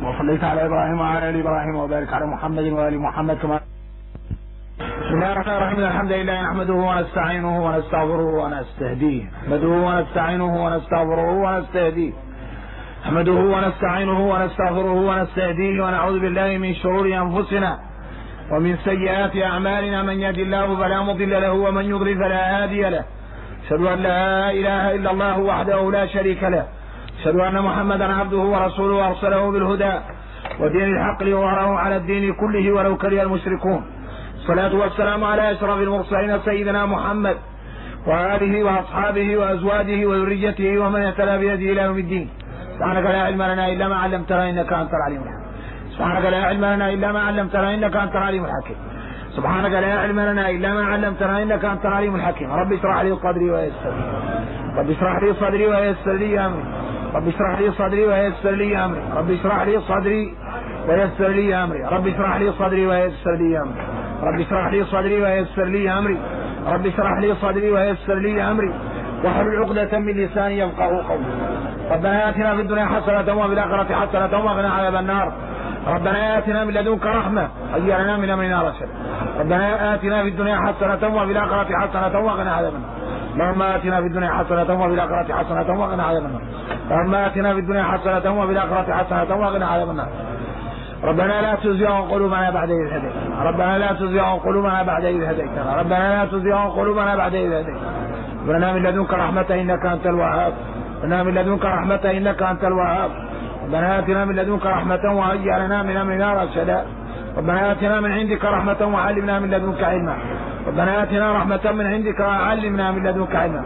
وصليت على إبراهيم وعلى آل إبراهيم وبارك على محمد وآل محمد كما. بسم الله الرحمن الرحيم. الحمد لله نحمده ونستعينه ونستغفره ونستهديه. نحمده ونستعينه ونستغفره ونستهديه. نحمده ونستعينه ونستغفره ونستهديه ونعوذ بالله من شرور أنفسنا ومن سيئات أعمالنا. من يهد الله فلا مضل له ومن يضلل فلا هادي له. أشهد أن لا إله إلا الله وحده لا شريك له. أشهد أن محمدا عبده ورسوله أرسله بالهدى ودين الحق ليظهره على الدين كله ولو كره المشركون. الصلاة والسلام على أشرف المرسلين سيدنا محمد وآله وأصحابه وأزواجه وذريته ومن اهتدى بهديه إلى يوم الدين. سبحانك لا علم لنا إلا ما علمتنا إنك أنت العليم الحكيم. سبحانك لا علم لنا إلا ما علمتنا إنك أنت العليم الحكيم. سبحانك لا علم لنا إلا ما علمتنا إنك أنت العليم الحكيم. رب اشرح لي صدري ويسر لي. رب اشرح لي صدري ويسر لي أمري. رب اشرح لي صدري ويسر لي أمري. رب اشرح لي صدري ويسر لي أمري. رب اشرح لي صدري ويسر لي أمري. رب اشرح لي صدري ويسر لي أمري. رب اشرح لي صدري ويسر لي أمري واحلل عقدة من لساني يفقهوا قولي. ربنا آتنا في الدنيا حسنة وفي الآخرة حسنة وقنا عذاب النار. ربنا آتنا من لدنك رحمة هيئ لنا من أمرنا رشدا. ربنا آتنا في الدنيا حسنة وفي الآخرة حسنة وقنا عذاب النار. اللهم آتنا في الدنيا حسنة وفي الآخرة حسنة وقنا عذاب النار. اللهم آتنا في الدنيا حسنة وفي الآخرة حسنة وقنا عذاب النار. ربنا لا تزغ قلوبنا بعد إذ هديتنا. ربنا لا تزغ قلوبنا بعد إذ هديتنا. ربنا لا تزغ قلوبنا بعد إذ هديتنا. ربنا من لدنك رحمة إنك أنت الوهاب. ربنا من لدنك رحمة إنك أنت الوهاب. ربنا آتنا من لدنك رحمة وهيئ لنا من أمرنا رشدا. ربنا آتنا من عندك رحمة وعلمنا من لدنك علما. ربنا آتنا رحمة من عندك وعلمنا من لدنك علما.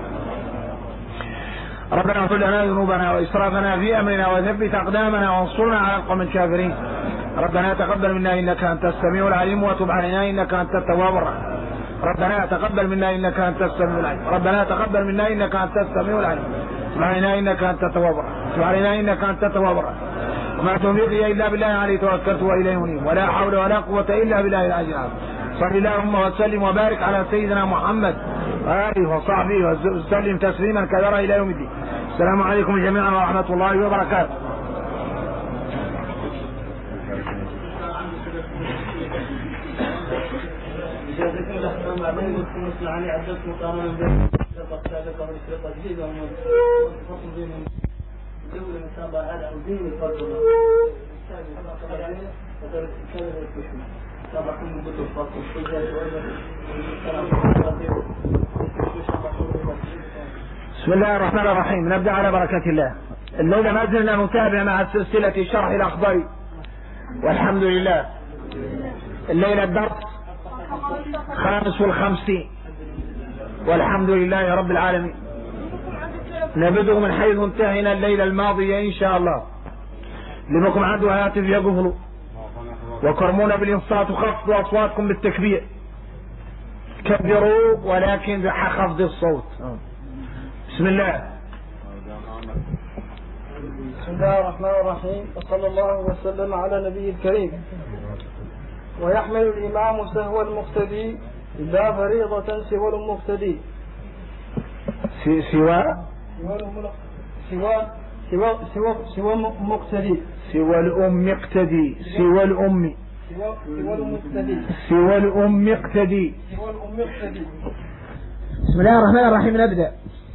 ربنا اغفر لنا ذنوبنا وإسرافنا في أمرنا وثبت أقدامنا وانصرنا على القوم الكافرين. ربنا تقبل منا إنك أنت السميع العليم وتب علينا إنك أنت التواب الرحيم. ربنا تقبل منا إنك أنت السميع العليم. ربنا تقبل منا إنك أنت السميع العليم. تب علينا إنك أنت التواب الرحيم. تب علينا إنك أنت التواب الرحيم. وما توفيقي إلا بالله عليه توكلت وإليه أنيب ولا حول ولا قوة إلا بالله العلي العظيم. صل اللهم وسلم وبارك على سيدنا محمد وآله وصحبه وسلم تسليما كثيرا إلى يوم الدين. السلام عليكم جميعا ورحمة الله وبركاته. بسم الله الرحمن الرحيم. نبدأ على بركة الله. الليلة ما زلنا نتابع مع سلسلة شرح الأخضر والحمد لله. الليلة الدرس 55 والحمد لله رب العالمين. نبدأ من حيث انتهينا الليلة الماضية إن شاء الله. لمكم عنده هاتف يقفلوا وكرمونا بالإنصات وخفضوا أصواتكم بالتكبير. كبروا ولكن بخفض الصوت. بسم الله. بسم الله الرحمن الرحيم. وصلى الله وسلم على نبي الكريم. ويحمل الإمام سهو المقتدي لا فريضة سوى المقتدي. سوى مقتدي. سوى الأم اقتدي. سوى الأم. سوى الأم اقتدي. بسم الله الرحمن الرحيم. نبدأ.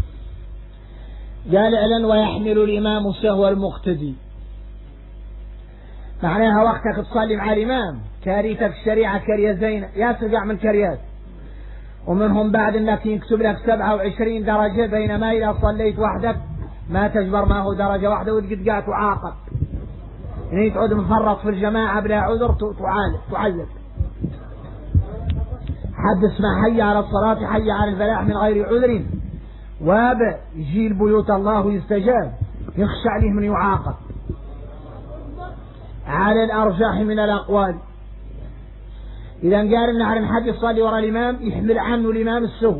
قال اعلن ويحمل الإمام سهو المقتدي. معناها وقتك تصلي مع الإمام كاريتك الشريعة كرية زينة يا ترجع من كريات ومنهم بعد انك يكتب لك 27 درجة بينما إذا صليت وحدك ما تجبر ما هو درجة واحدة وتقد قاعد تعاقب. يعني تقعد مفرط في الجماعة بلا عذر تعذب. حد اسمع حي على الصلاة حي على الفلاح من غير عذر وابا يجي البيوت الله يستجاب يخشى عليه من يعاقب. على الأرجح من الأقوال إذا قال إن حد يصلي وراء الإمام يحمل عنه الإمام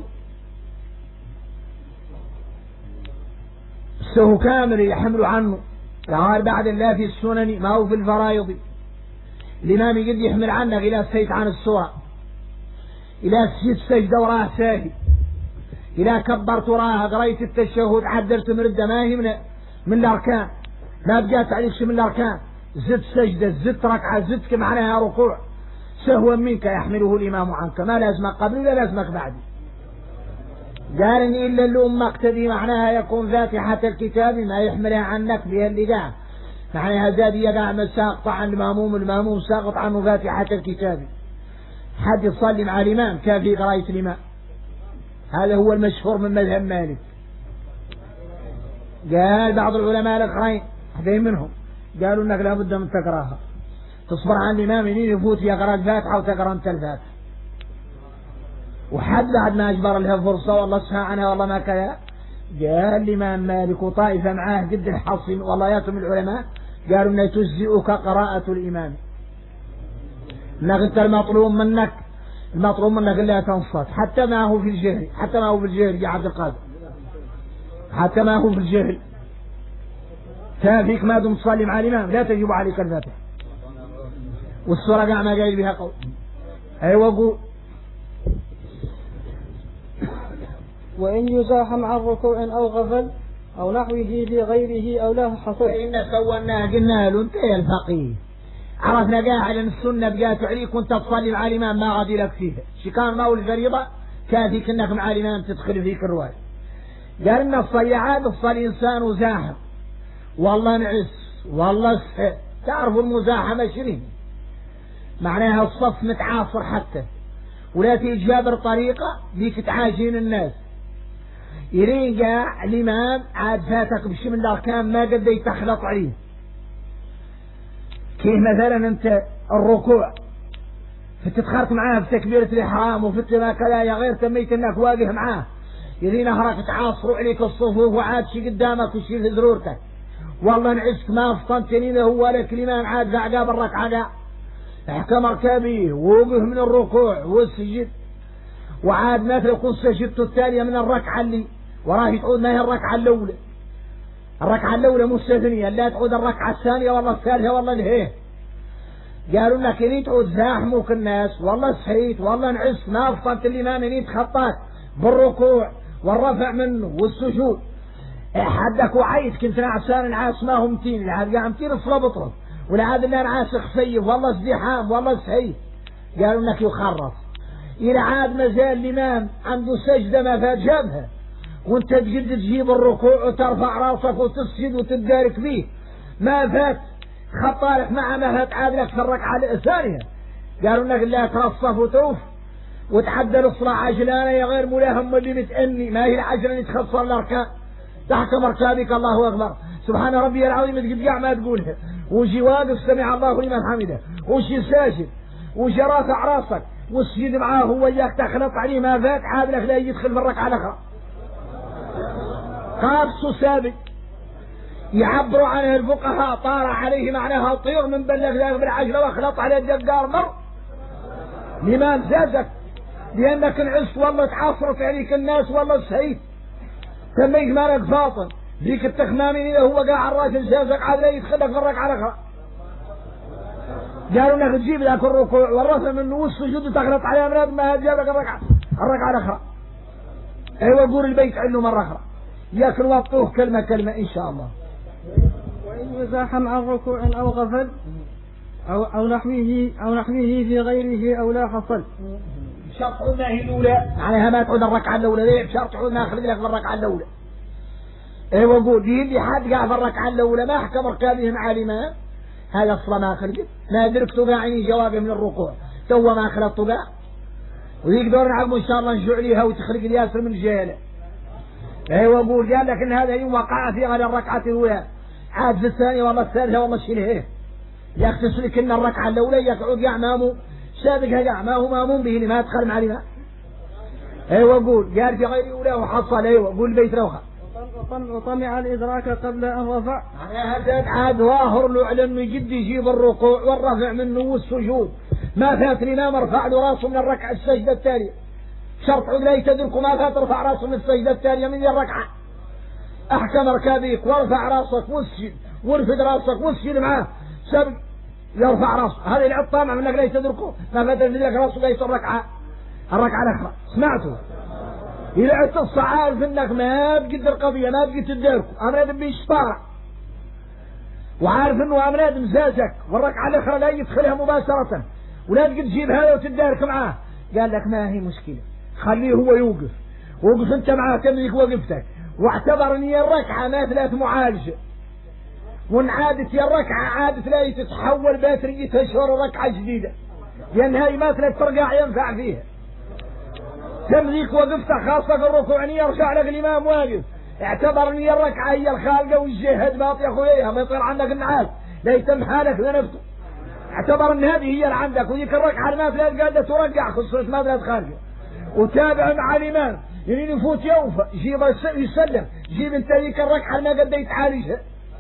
السهو كامل يحمل عنه. قال بعد الله في السنن ما هو في الفرائض. الإمام يقد يحمل عنك إلى سيت عن السورة إلى سجدة وراه ساهي إذا كبرت وراها قريت التشهد عدلت مرده ما هي من الأركان ما بقات عليك من الأركان زدت سجدة، زدت ركعة، زدت معناها ركوع سهوا منك يحمله الإمام عنك، ما لازمك قبل ولا لازمك بعد. قال إن إلا الأم اقتدي معناها يكون فاتحة الكتاب ما يحملها عنك بها اللي قاع، معناها زاد يقع من ساقط عن المأموم، المأموم ساقط عنه فاتحة الكتاب. حد يصلي مع الإمام كافي قراية الإمام، هذا هو المشهور من مذهب مالك. قال بعض العلماء الآخرين حدين منهم قالوا انك لابد من تقراها، تصبر عن الإمام ينين يفوت يقرأ الفاتحة وتقرأ انت الفاتحة. وحد بعد ما أجبر لها فرصة والله اسمع عنها والله ما كذا، قال الإمام مالك وطائفة معاه قد الحصن والله ياتم العلماء قالوا انه تجزئك قراءة الإمام، انك انت المطلوب منك لا تنصت حتى ما هو في الجهل، حتى ما هو في الجهل يا عبد القادر، حتى ما هو في الجهل كافيك ما دمت تصلي مع الإمام لا تجب عليك الفاتحة. والسورة قاع ما قايل بها قول. أيوة قول. وإن يزاحم عن ركوع أو غفل أو نحوه في غيره أو له حصل. فإن سوّناها قلنا له أنت يا الفقيه عرفنا قاعد أن السنة بقات عليك وأنت تصلي مع الإمام ما غادي لك فيها، شكان ما هو الفريضة كافيك أنك مع الإمام تدخل فيك الرواية. قال إن الصيعات الصلي إنسان وزاحم والله نعس والله تعرفوا المزاحمة شنو معناها؟ الصف متعاصر حتى ولا تجابر طريقة ديك تعاجين الناس، يرين قاع الإمام عاد فاتك بشي من الأركان ما قد يتخلط عليه. كيف مثلا أنت الركوع فتتخرط معاه في تكبيرة الإحرام وفت ما كذا يا غير تميت أنك واقف معاه، يرين أهرك تعاصروا عليك الصفوف وعاد شي قدامك وشي في ذرورتك والله نعسك ما فطنتني هو لك الإمام عاد في عقاب الركعة قاع احكم ركابيه ووقف من الركوع والسجد وعاد ما تكون سجدته التالية من الركعة اللي وراه تعود ما هي الركعة الأولى، الركعة الأولى مستثنية لا تعود الركعة الثانية والله الثالثة والله الهيه. قالوا لك إني تعود زاحموك الناس والله سحيت والله نعس ما فطنت الإمام إني تخطاك بالركوع والرفع منه والسجود حدك وعيت كنت نعسان نعاس ما هم متين العاد قاعد متين الصلاة بطرف والعاد اللي نعاس خفيف والله ازدحام والله سحيت. قالوا انك يخرف إلى عاد مازال الإمام عنده سجدة ما فات جابها وانت تجد تجيب الركوع وترفع راسك وتسجد وتتدارك فيه ما فات خطالك مع ما فات عاد لك في الركعة الثانية. قالوا انك لا ترصف وتوف وتعدل الصلاة عجلانة يا غير ملاهم اللي متأني ما هي العجلة اللي تخسر الأركان تحكم ركابك الله أكبر سبحان ربي العظيم تقطع ما تقولها وشي واقف سمع الله لمن حمده وشي ساجد وشي رافع راسك والسجد معاه هو وياك تخلط عليه ما فات عاد لك لا يدخل في الركعة الأخرى. قابس سابق يعبروا عنه الفقهاء طار عليه معناها طير من بلغ ذلك بالعجلة واخلط على الدقار مر الإمام زازك لأنك انعست والله تعاصرت عليك الناس والله سعيد تميت مالك فاطن ذيك التخمامين إذا هو قاع الراجل زازك عاد لا يدخلك في الركعة الأخرى. قالوا انك تجيب ذاك الركوع والرفع منه والسجود وتخلط عليه مرات ما جابك الركعة الأخرى. ايوه قول البيت عنه مرة أخرى ياكل وطوه كلمة إن شاء الله. وإن يزاحم عن ركوع أو غفل أو نحوه في غيره أو لا حصل. شرط ما هي الأولى عليها ما تعود الركعة الأولى ليه شرط ما أخرج لك في الركعة الأولى. ايوه قول دي اللي حد قاع في الركعة الأولى ما حكم ركابه مع الإمام هذا أصلا ما خرجت ما دركت قاعيني جوابه من الركوع تو ما خلطت قاع وذيك دور نعلمه إن شاء الله نشوع ليها وتخرج الياسر من الجهالة. ايوه قول قال لك إن هذا يوم وقع في غير الركعة الأولى عاد في الثانية والله الثالثة والله شيله يختص لك إن الركعة الأولى يقعد قاع مامو سابقها قاع ما هو مامون به ما يدخل مع الإمام. ايوه قول قال في غير أولى وحصل ايوه قول بيت روخة وطمع الإدراك قبل أن رفع هذا عاد ظاهر له على انه يجد يجيب الركوع والرفع منه والسجود ما فات الإمام رفع له راسه من الركعة السجدة التالية شرط لا يتدرك ما فات رفع راسه من السجدة التالية من الركعة احكم ركابيك وارفع راسك واسجد وارفد راسك واسجد معاه سبق يرفع راسه هذا العد طامع منك لا يتدركه ما فات لك راسه ليس الركعة الأخرى. سمعته إذا عدت عارف انك ما بقد القضية ما بقد تداركه أمر هذا بيشطارع وعارف انه امراض مزاجك والركعة الاخرى لا يدخلها مباشرة ولا تقدر تجيب هذا وتدارك معاه، قال لك ما هي مشكلة، خليه هو يوقف، وقف انت معاه تملك وقفتك، واعتبر ان الركعة مثلت معالجة، وان عادت يا الركعة عادت لا تتحول باترية اشهر ركعة جديدة، لان هاي مثلت ترقع ينفع فيها. تملك وقفتك خاصة الركوع ان يرجع لك الامام واقف، اعتبر ان الركعة هي الخالقة والجهد باطي يا اخويا ما يطير عندك النعاس لا يتم حالك لنفسه، اعتبر ان هذه هي اللي عندك، وذيك الركعة الماثلة قاعدة ترجع خصوص ماثلة خارجة، وتابع مع الامام يعني يفوت يوفى جيب يسلم، جيب انت ذيك الركعة ما قد يتعالجها.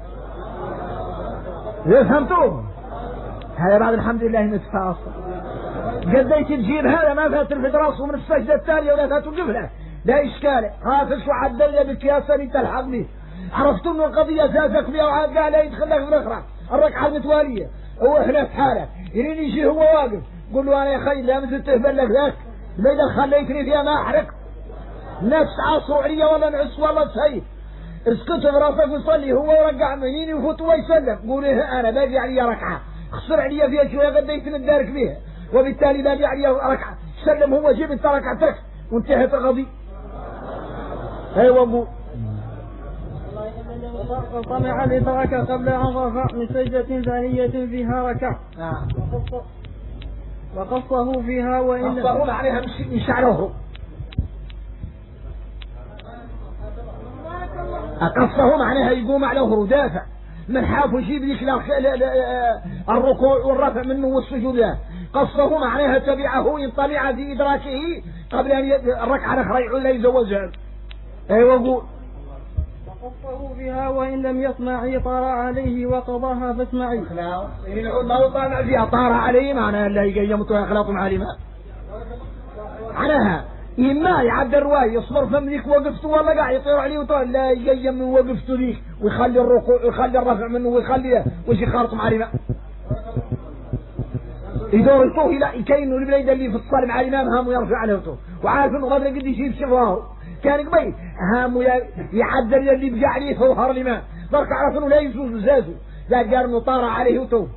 فهمتوه؟ هذا بعد الحمد لله نتفاصل قد تجيب هذا ما فات تلفت راسه من السجدة التالية ولا توقف له لا اشكال، خافش وعدل بالكياسة اللي تلحق به، عرفتوا انه القضية اساسك بها وعاد قال لا يدخل لك في الاخرى الركعة المتوالية، هو احنا في حالة يريد يجي هو واقف قول له انا يا خي لا مثل تهبل لك ذاك لا اذا خليتني فيها ما احرق الناس عاصروا علي ولا نعس ولا سيء، اسكتوا براسك وصلي، هو يرجع منين يفوت ويسلم، قول انا باقي علي ركعة خسر علي فيها شوية قديت ندارك فيها، وبالتالي باقي علي ركعة، سلم هو جيب انت ركعتك وانتهت القضية. ايوه قول وطمع لترك قبل أن رفع من سجدة ثانية فيها ركع وقصه فيها وإن قصه عليها من شعره، قصه معناها يقوم عليه دافع من حاف ويجيب ذيك الركوع والرفع منه والسجود له، قصه معناها تبعه ينطلع في إدراكه قبل أن الركعة الأخرى يعود لا يزوجها. ايوه قول وقصه فيها وإن لم يطمع طار عليه وقضاها فاسمعي. ما طمع فيها طار عليه معناها لا يقيمت ويخلط مع الإمام معناها إما يعد الرواية يصبر فملك وقفته ولا قاعد يطير عليه وطول لا يقيم من وقفته ذيك ويخلي الركوع ويخلي الرفع منه ويخليه وش يخالط مع الإمام يدور يطوه لا يكينه البلاد اللي في الصلاة مع الإمام هامه يرفع عليه وطوه وعارف انه غدر قد يجيب شفاه كان قبيل هامه يعدل اللي بجع عليه فوهر الإمام ذلك عرف انه لا يجوز زازه لا قال انه طار عليه وطوه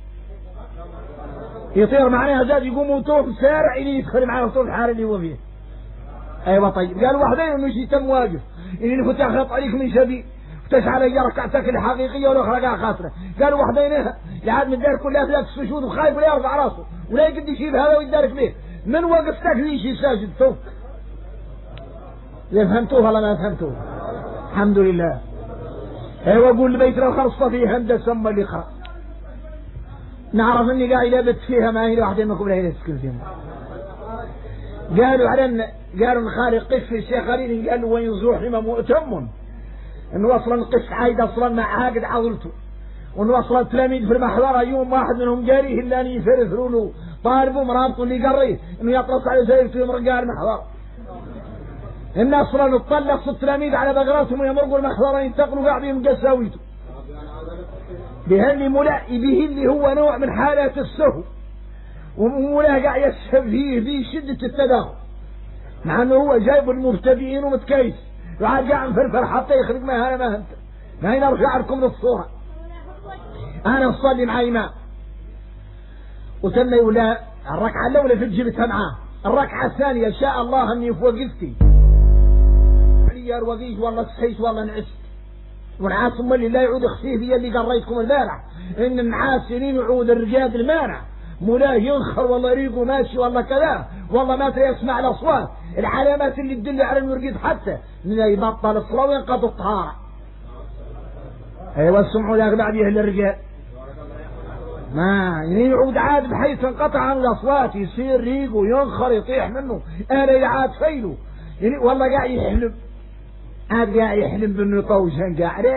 يطير معناها زاد يقوم وطوه سارع اللي يدخل معاه وطوه الحال اللي هو فيه. ايوه طيب قال واحدين انه يجي تم واقف اللي فتح خط عليك من شديد وتشعل هي ركعتك الحقيقيه والاخرى قاعد خاسره، قالوا واحدين يعاد من الدار كلها ثلاث سجود وخايف ولا يرفع راسه ولا يقدر يشيل هذا ويدارك به من وقفتك ليش ساجد فوق. فهمتوه ولا ما فهمتوه؟ الحمد لله. ايوه قول لبيت الخرصه فيه هندسه ثم اللي يقرا نعرف اني قاعد لابت فيها ما هي واحده منكم لا يسكن فيها. قالوا الخالق قف الشيخ خليل قال له وين يزوح لما مؤتم انه اصلا قف عايد اصلا مع عاقد عضلته وانه اصلا تلاميذ في المحضره يوم واحد منهم قاريه الا ان يفرثروا له طالبوا مرابطه اللي قريه انه يطلق على سيفته يمر قال المحضره ان اصلا تطلق التلاميذ على بقراتهم ويمرقوا المحضره ينتقلوا قاعدين قساويته به اللي هو نوع من حالات السهو ومولاه قاعد يسهب فيه بشده التداخل مع انه هو جايب المبتدئين ومتكيس وعاد قاعد مفرفر حتى يخرج ما انا ما انت ما هنا ارجع لكم للصوره انا اصلي مع امام وتم ولا الركعه الاولى في جبتها معاه الركعه الثانيه ان شاء الله اني في وقفتي علي وقيت والله صحيت والله نعست والنعاس ثم اللي لا يعود خفيف هي اللي قريتكم البارح ان النعاس سنين يعود الرجال المانع مولاه ينخر والله ريقه ماشي والله كذا والله ما يسمع الاصوات العلامات اللي تدل على المرقد حتى لا يبطل الصلاه وينقض الطهاره. ايوه سمعوا ذاك بعد يهل الرجال ما يعود عاد بحيث انقطع عن الاصوات يصير ريقه ينخر يطيح منه انا يعاد فيله يعني والله قاعد يحلم عاد قاعد يحلم بانه يطوشن قاعد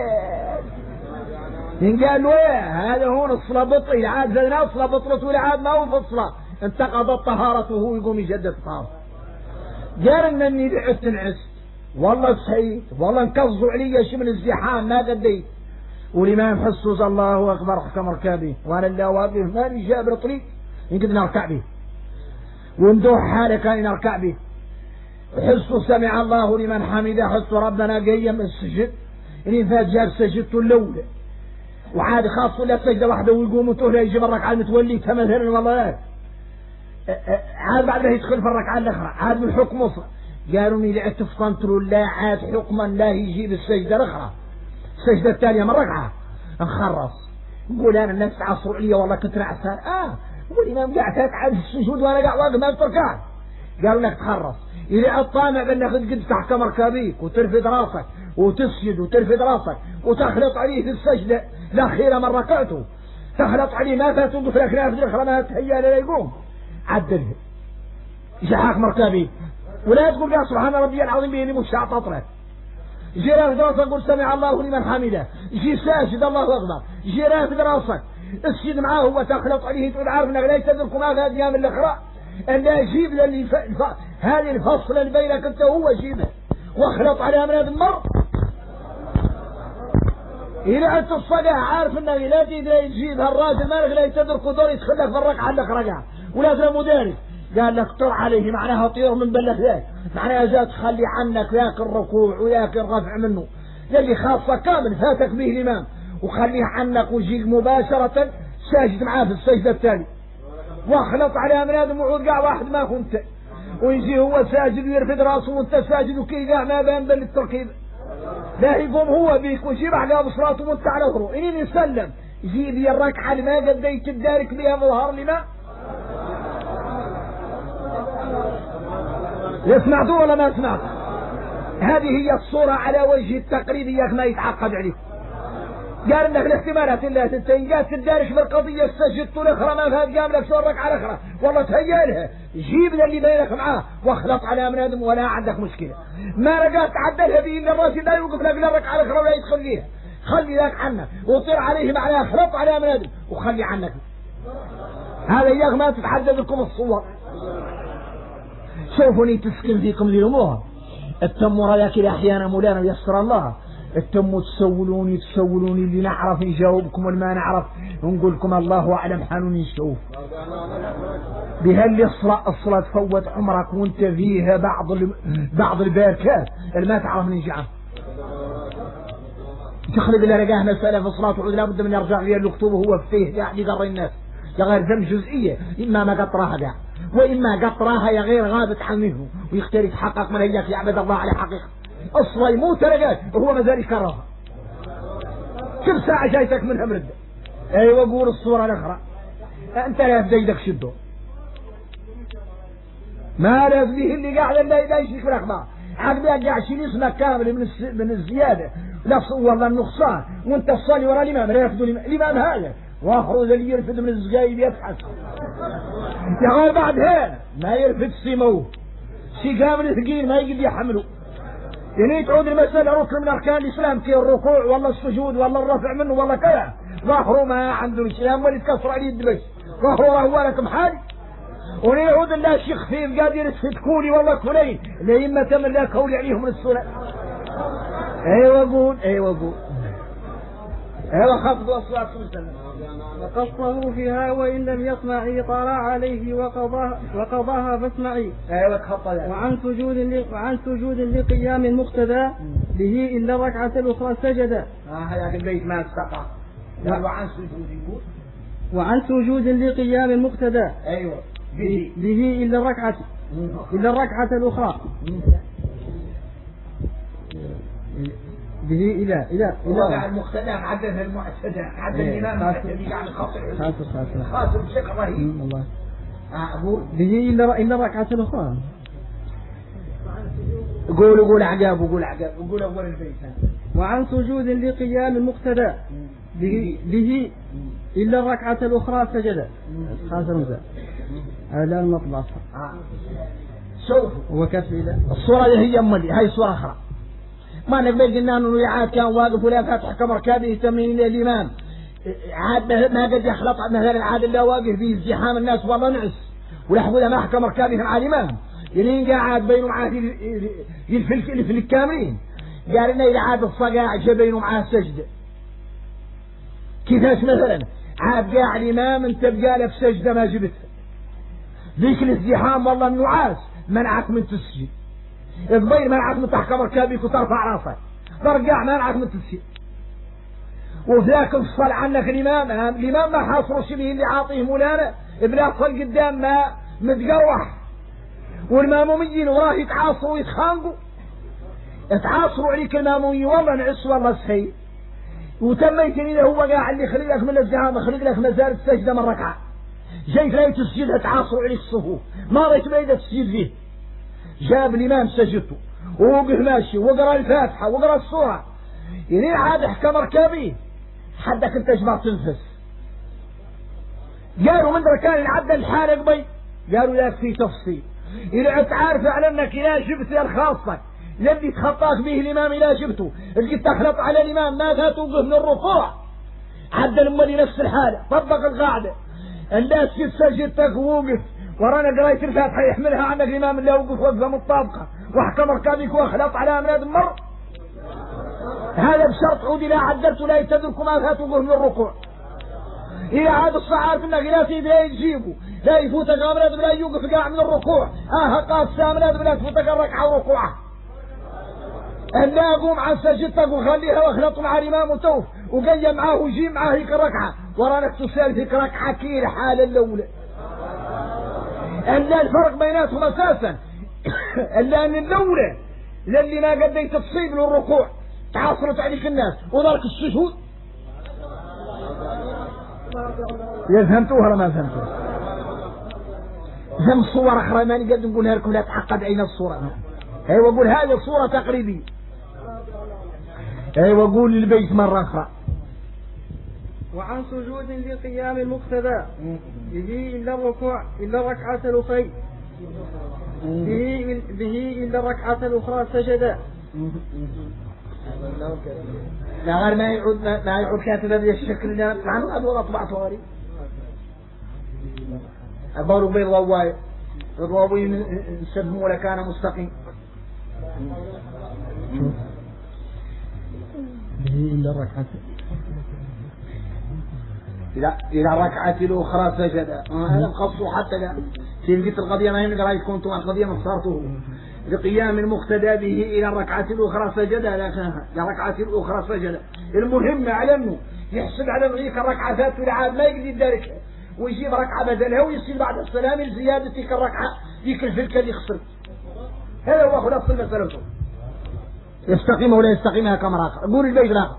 قال له ايه هذا هو الصلاه بطل عاد زينا الصلاه بطلت ولا عاد ما هو في الصلاه انتقضت طهارته وهو يقوم يجدد الطهاره. قال اني دعت نعست والله صحيت والله انكظوا علي شي من الزحام ما قديت والامام حسوس الله اكبر حكم ركابي وانا اللي واقف ماني جابر طريق يمكن نركع به وندوح حالي كان نركع به حسوا سمع الله لمن حمده حسوا ربنا قيم السجد اللي فات جاب سجدته الاولى وعاد خاص ولا سجدة واحدة ويقوم وتهلا يجي الركعة المتولي مثلا والله عاد بعدها يدخل في الركعة الأخرى عاد من حكم وصل. قالوا لي لا تفطنتروا لا عاد حكما لا يجيب السجدة الأخرى السجدة الثانية من ركعة نخرص. نقول أنا الناس تعصروا علي والله كنت نعسان والإمام قاعد تقعد في السجود وأنا قاعد واقف ما بتركع. قالوا لك تخرص إذا الطامع بأنك قد تحكم ركابيك وترفد راسك وتسجد وترفد راسك وتخلط عليه في السجدة الأخيرة من ركعته تخلط عليه ما فتوقف لك لا في الأخرى ما تهيأ لا يقوم عدلها يجي مركابيك ولا تقول يا سبحان ربي العظيم بيني مشاع تطرق. جي رافد راسك قل سمع الله لمن حمده جي ساجد الله أكبر جي رافد راسك اسجد معاه وتخلط عليه تقول عارف انك لا يستدركم هذا الأيام الأخرى أن يجيب للي هذه الفصل اللي بينك أنت هو جيبه واخلط عليها من هذا المر. إذا أنت الصلاة عارف أنه لا يجيب هالراجل مالك لا يستدرك ودور يدخلك في الركعة لك ركعة ولا ترى مدارك. قال لك طر عليه معناها طير من بلك ذاك معناها جاء تخلي عنك ذاك الركوع وذاك الرفع منه يلي خاصة كامل فاتك به الإمام وخليه عنك ويجيك مباشرة ساجد معاه في السجدة الثانية واخلط عليها من هذا وعود قاع واحد ما كنت ويجي هو ساجد ويرفد راسه وانت ساجد وكي قاع ما بين بل التركيب لا يقوم هو بيك ويجيب على بصراته وانت على ظهره إنين يسلم يجيب لي الركعة لما قديت تدارك بها ظهر لما لا سمعتوا ولا ما سمعت. هذه هي الصورة على وجه التقريب إياك ما يتعقد عليك. قال انك الاحتمالات اللي تنتهي تدارك بالقضية سجدت الاخرى ما فهد قام لك شو الركعة الاخرى والله تهيأ لها جيب اللي بينك معاه واخلط على من ادم ولا عندك مشكلة ما رجعت تعدلها به ان الراجل لا يوقف لك الركعة الاخرى ولا يدخل فيها خلي ذاك عنك وطير عليه معناه اخلط على من ادم وخلي عنك. هذا اياك ما تتحدى لكم الصور. شوفوني تسكن فيكم ذي الامور التمر لكن احيانا مولانا ويسر الله التم تسولوني اللي نعرف نجاوبكم والما نعرف ونقول لكم الله أعلم حالون نشوف بها اللي الصلاة تفوت عمرك وانت فيها بعض البركات اللي ما تعرف نجعه تخلق إلى رجاه مسألة في الصلاة وعود لابد من يرجع فيها اللي هو فيه قاعد يقرأ الناس يغير ذنب جزئية إما ما قطراها قاع وإما قطراها يغير غابت عنه ويختار يتحقق من هيك يعبد الله على حقيقة أصلا يموت رجال وهو ما زال يكرهها كم ساعة جايتك منها مرد. أيوة قول الصورة الأخرى أنت لا في ديدك شده ما لا فيه اللي قاعد لا يشرك بالأخبار عقب قاعد شيل اسمك كامل من الزيادة نفس والله النقصان وانت الصالي وراء الإمام لا يفدوا الإمام هذا واخرج اللي يرفد من الزجايب يبحث يا بعد هذا ما يرفد سيموه شي كامل ثقيل ما يقدر يحمله يعني تعود المسألة ركن من أركان الإسلام كي الركوع والله السجود والله الرفع منه والله كذا ظهره ما عنده الإسلام ولا يتكسر عليه الدبش ظهره هو لكم حال ونعود الله شيخ خفيف قادر يتفتكولي والله كلين لإما تمن لا كولي عليهم من السنة. أيوة قول أيوة خفض أصوات وقصه فيها وإن لم يسمعي طلع عليه وقضاها فاسمعي. أيوة خطأ. وعن سجود لقيام المقتدى به إلا الركعة الأخرى سجد. هذا البيت ما استقع. وعن سجود لقيام المقتدى. أيوة. به إلا الركعة الأخرى. به إلى وضع المقتدى عدد المعتدى عدد الإمام يعني خاطر بشكل رهيب والله. أقول به إلا ركعة الأخرى. قول عقاب قول أول البيت. وعن سجود لقيام المقتدى به إلا الركعة الأخرى سجد. خاصة مزا هذا المطلع. شوف وكف إلى الصورة هي أمالي هاي صورة أخرى ما نقبل قلنا أنه يعاد كان واقف ولا فاتح كمركابه تمرين الإمام عاد ما قد يخلط مثلا العاد اللي واقف فيه ازدحام الناس والله نعس ولحظة ما حكم مركابه مع الإمام يلين قاعد بينه معاه في الكاملين قال إنه إذا عاد الصقاع بينه معاه سجدة كيفاش مثلا عاد قاع الإمام انت بقى في سجدة ما جبت ذيك الازدحام والله النعاس منعك من تسجد الضير منعك من تحكم ركابك وترفع راسك برجع منعك من تسجد وذاك انفصل عنك الإمام ما حاصرش به اللي عاطيه مولانا بلا صل قدام ما متقروح، والماموميين وراه يتعاصروا ويتخانقوا، اتعاصروا عليك الماموميين والله نعس والله سهي، وتميتني له هو قاعد اللي يخلق لك من الزهام خلق لك مزار السجدة من ركعة، جيت لا تسجدها تعاصروا عليك الصفوف ما رأيت بعيدة تسجد فيه، جاب الإمام سجدته ووقف ماشي وقرأ الفاتحة وقرأ السورة، يعني عاد حكم ركابيه حدك انت اجمع تنفس. قالوا من كان العبد الحارق بي، قالوا لك في تفصيل إذا تعرف على انك لا جبت الخاصك الذي تخطاك به الامام لا جبته اللي تخلط على الامام ما توقف من الركوع عدل امالي نفس الحالة طبق القاعدة الناس في سجدتك ووقف ورانا قراية الفاتحة يحملها عنك الامام اللي وقف وقفة مطابقة وحكم ركابك وخلط على امراض مر، هذا بشرط عودي لا عدلت لا يتدرك ما فات وقف من الركوع. إذا عاد الصعاد انك لا سيد لا يجيبه لا يفوتك امراض ولا يوقف قاع من الركوع قاس امراض ولا تفوتك الركعة وركوعه، ألا قوم عن سجدتك وخليها واخلط مع الإمام وتوف وقيم معاه وجيب معاه هيك ركعة ورانك تسال فيك ركعة كير حال الأولى. ألا الفرق بيناتهم أساسا ألا أن الأولى للي ما قديت تصيب له الركوع تعاصرت عليك الناس وذلك السجود. فهمتوها ولا ما فهمتوها؟ فهم صور أخرى ما نقدر نقولها لكم لا تعقد عين الصورة. أيوة قول هذه الصورة تقريبية. أيوة قول البيت مرة أخرى. وعن سجود لقيام المقتدى به إلا الركوع إلا الركعة الأخرى به إلا الركعة الأخرى سجدا. لا غير ما يعود كاتب هذا الشكل ده عنه أدوار أطبعته غريب أبارو بيض ضواي الضواوي نسموه لكان مستقيم إلا الركعة إلى الركعة الأخرى سجد. هذا مخصص حتى لا في القضية ما يمكن رأيك كنتم القضية مخصرته لقيام المقتدى به إلى الركعة الأخرى سجد الركعة الأخرى سجد. المهم على أنه يحسب على ذلك الركعة فات والعاد ما يقدر ذلك ويجيب ركعة بدلها ويصير بعد السلام الزيادة تلك الركعة ذيك الفلكة اللي خسرت. هذا هو خلاص المسألة. يستقيم ولا يستقيمها كما آخر. قول البيت الآخر.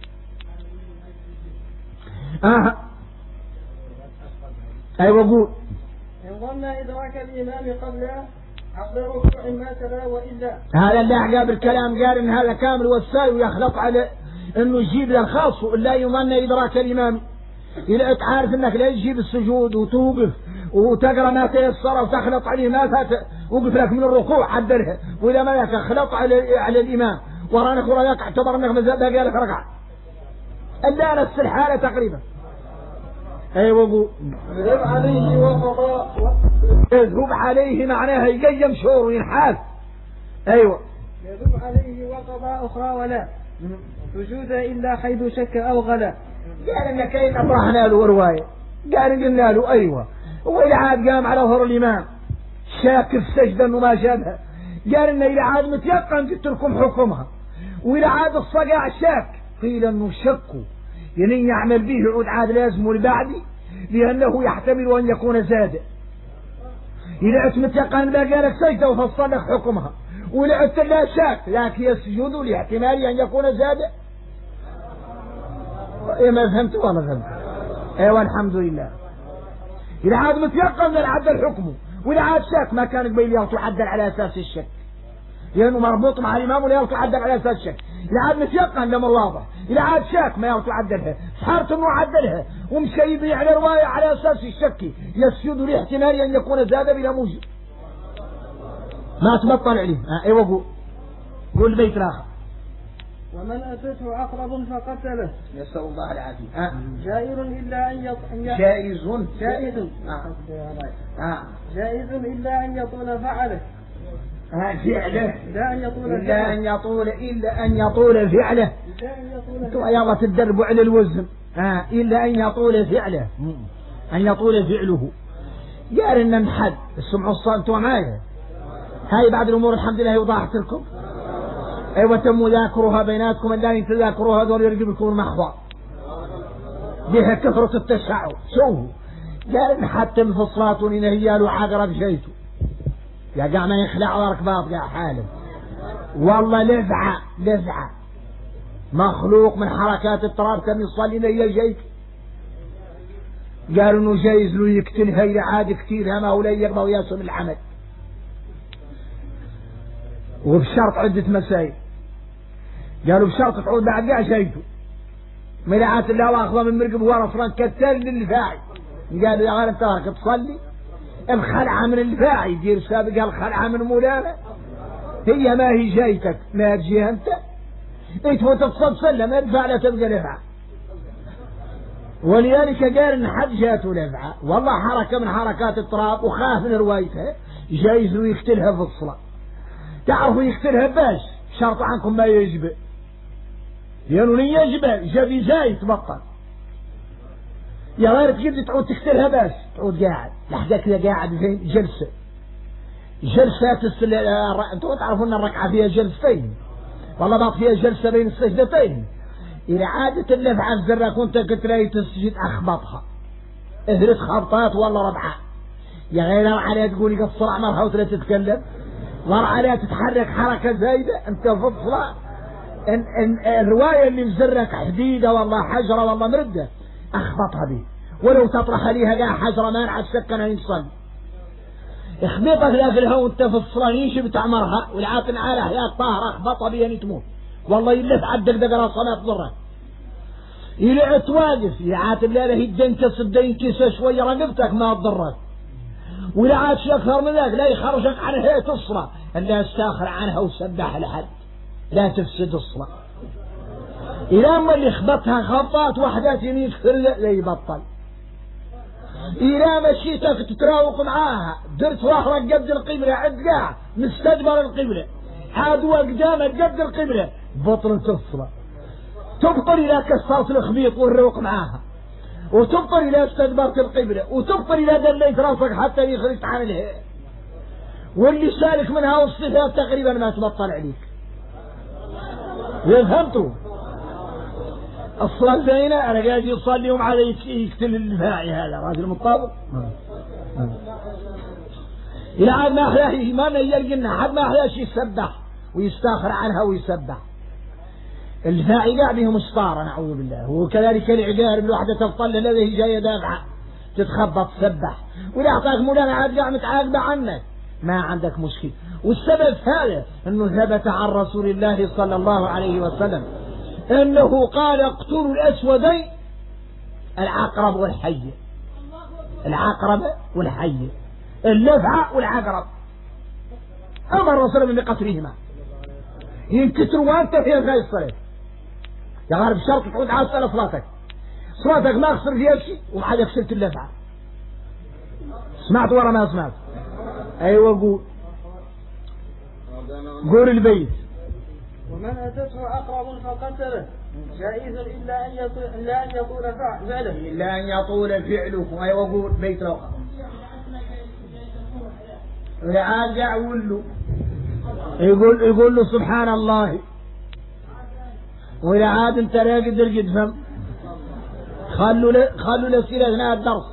أيوة قول. إن ظن إدراك الإمام قبل عقد الركوع ما تلا وإلا. هذا اللي أعقاب الكلام قال إن هذا كامل والسائل ويخلط على إنه يجيب للخاص ولا يظن إدراك الإمام. إذا تعرف إنك لا تجيب السجود وتوقف وتقرأ ما تيسر وتخلط عليه ما فات وقف لك من الركوع عدلها وإذا ما لك خلط على الإمام ورانك وراك اعتبر إنك باقي لك ركعة إلا نفس الحالة تقريبا. أيوة قول. يذهب عليه وقضاء. يذهب عليه معناها يقيم شعور وينحاس. أيوة. يذهب عليه وقضاء أخرى ولا سجود إلا حيث شك أو غلا. قال إن كيف أطرحنا له رواية قال قلنا له أيوة وإذا عاد قام على ظهر الإمام شاك في سجدة إنه ما شابها قال إن إذا عاد متيقن قلت لكم حكمها وإذا عاد الصقع شاك قيل إنه شكوا يعني يعمل به يعود عاد لازم البعدي لأنه يحتمل أن يكون زاد. إذا عدت متيقن باقي لك سجدة وفصل لك حكمها وإذا عدت لا شاك لكن يسجد لاحتمال أن يكون زاد. إيه ما فهمت ولا فهمت؟ أيوة الحمد لله. إذا عاد متيقن للعدل حكمه وإذا عاد شاك ما كان قبيل يغطو عدل على أساس الشك لأنه مربوط مع الإمام ولا يغطو عدل على أساس الشك. إذا عاد متيقن لما واضح إذا عاد شاك ما يغطو عدلها صارت إنه عدلها ومشي يبيع على رواية على أساس الشك يسجد لاحتمال أن يكون زاد بلا موجب ما تبطل عليه. أيوة قول البيت الآخر. ومن أتته عقرب فقتله يسأل الله العافية. جائر إلا أن جائز إلا أن يطول فعله. فعله لا أن يطول إلا أن يطول فعله. انتوا يا الله تدربوا على الوزن. إلا أن يطول فعله أن يطول فعله. قال إن نحد السمع الصالح انتوا معايا هاي بعد الأمور الحمد لله وضاحت لكم. أيوة تم ذاكرها بيناتكم اللي تذاكروها دول يرجو بكم المحضر بها كثرة التشعب. شوفوا قال نحتم في الصلاة ونهيال وعقرب جيته يا قاع ما يخلع ركبات قاع حاله. والله لفعة مخلوق من حركات التراب كان يصلي لي جيت. قالوا انه جايز له يقتلها الى عاد كثير ما هو لا يقضى وياسم العمل، وبشرط عدة مسائل. قالوا بشرط تعود بعد قاع جيته ملعات الله واخذه من مرقب ورا فران كتال للفاعل. قالوا يا غالب تراك تصلي الخلعة من الفاعل دير سابقها الخلعة من مولانا، هي ما هي جايتك ما تجيها انت تفوت تصلي ما يدفع لا تبقى لفعة. ولذلك قال ان حد جاته لفعة والله حركة من حركات التراب وخاف من روايتها جايز له يقتلها في الصلاة. تعرفوا يقتلها باش شرط عنكم ما يجب لأنه يجب جابي زايد بطل يا غير تجيب تعود تقتلها باش تعود قاعد لحظة كذا قاعد زين جلسات انتوا تعرفون الركعة فيها جلستين والله بقى فيها جلسة بين السجدتين. إذا عادت اللفعة الزرة كنت قلت لي تسجد أخبطها اهرت خبطات والله ربعة يا غير عليها تقولي قصر عمرها ولا تتكلم ور عليها تتحرك حركة زايدة انت في الصلاة. الرواية اللي مزرك حديدة والله حجرة والله مردة أخبطها به ولو تطرح ليها قاع حجرة ما نعرف سكنها ينصل اخبطك لأجلها وانت في الصلاة ينشب تعمرها والعاطن على يا طاهرة اخبطها بها ان تموت والله يلف عدك دقرا صلاة ضرها يلعت واقف يعاتب لا له يدنكس الدينكسة شوية رقبتك ما تضرك ولا عادش أكثر من ذلك لا يخرجك عن هيئة الصلاة الا استاخر عنها وسبح لحد لا تفسد الصلاة. إلى ما اللي خبطها خبطات وحدات يمين لا يبطل. إلى مشيتك تتراوق معاها درت ظهرك قد القبلة عد قاع مستدبر القبلة عاد قدامك قد القبلة بطلت الصلاة. تبطل إلى كسرت الخبيط والروق معاها وتبطل إلى استدبرت القبلة وتبطل إلى دليت راسك حتى يخرجت عن الهيئة واللي سالك منها والصفات تقريبا ما تبطل عليك. فهمتوا الصلاة زينة أنا قاعد يصلي ومعه يقتل الفاعي هذا راجل مطابق إلى عاد ما أحلاه ما يلقنا حد ما أحلاش يسبح ويستاخر عنها ويسبح. الفاعي قاعد بهم مسطارة نعوذ بالله. وكذلك العقارب الوحدة تفطل الذي جاية دافعة تتخبط تسبح وإذا أعطاك مولانا عاد قاعد متعاقبة عنك ما عندك مشكلة. والسبب هذا أنه ثبت عن رسول الله صلى الله عليه وسلم أنه قال اقتلوا الأسودين العقرب والحية. العقرب والحية اللفعة والعقرب أمر الرسول من بقتلهما ينكسروا وأنت في غير الصلاة يا غارب شرط تعود على صلاتك ما خسر فيها شيء وبعد خسرت اللفعة. سمعت ولا ما سمعت؟ أيوة قول البيت. ومن أتته أقرب فقتله جائز إلا أن يطول فعله إلا أن يطول فعله. أيوة قول بيت روحه والعاد يقول له يقول له سبحان الله والعاد انت راقد الجدفم خلوا الأسئلة أثناء الدرس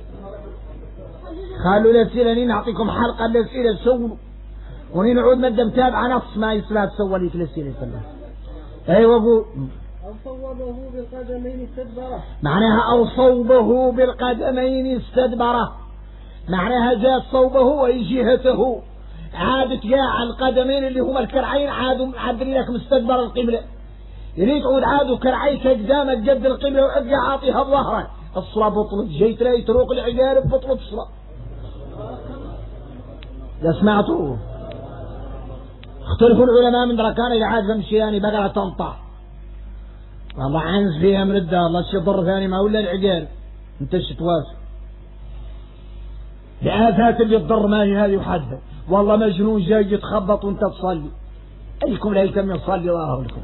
خلوا الأسئلة نعطيكم حلقة الأسئلة تسولوا ونعود مدة متابعة نص ما يسمع تسوى لي في الأسئلة سلام. أيوة قول أو صوبه بالقدمين استدبره معناها أو صوبه بالقدمين استدبره معناها جاء صوبه وأي جهته عادت جاء القدمين اللي هما الكرعين عادوا لك مستدبر القبلة يريد تعود عادوا كرعيك قدامك قد القبلة وعقا عاطيها بظهرك الصلاة بطلت جيت لا يتروق العقارب بطلت الصلاة. لا سمعتوا اختلفوا العلماء من ركان إذا عاد فمشياني بقى تنطع والله عنز فيها مردة الله شي ضر ثاني ما ولا العقارب انت شتواس لآفات اللي تضر ما هي هذه وحدها والله مجنون جاي يتخبط وانت تصلي أيكم لا يتم يصلي الله لكم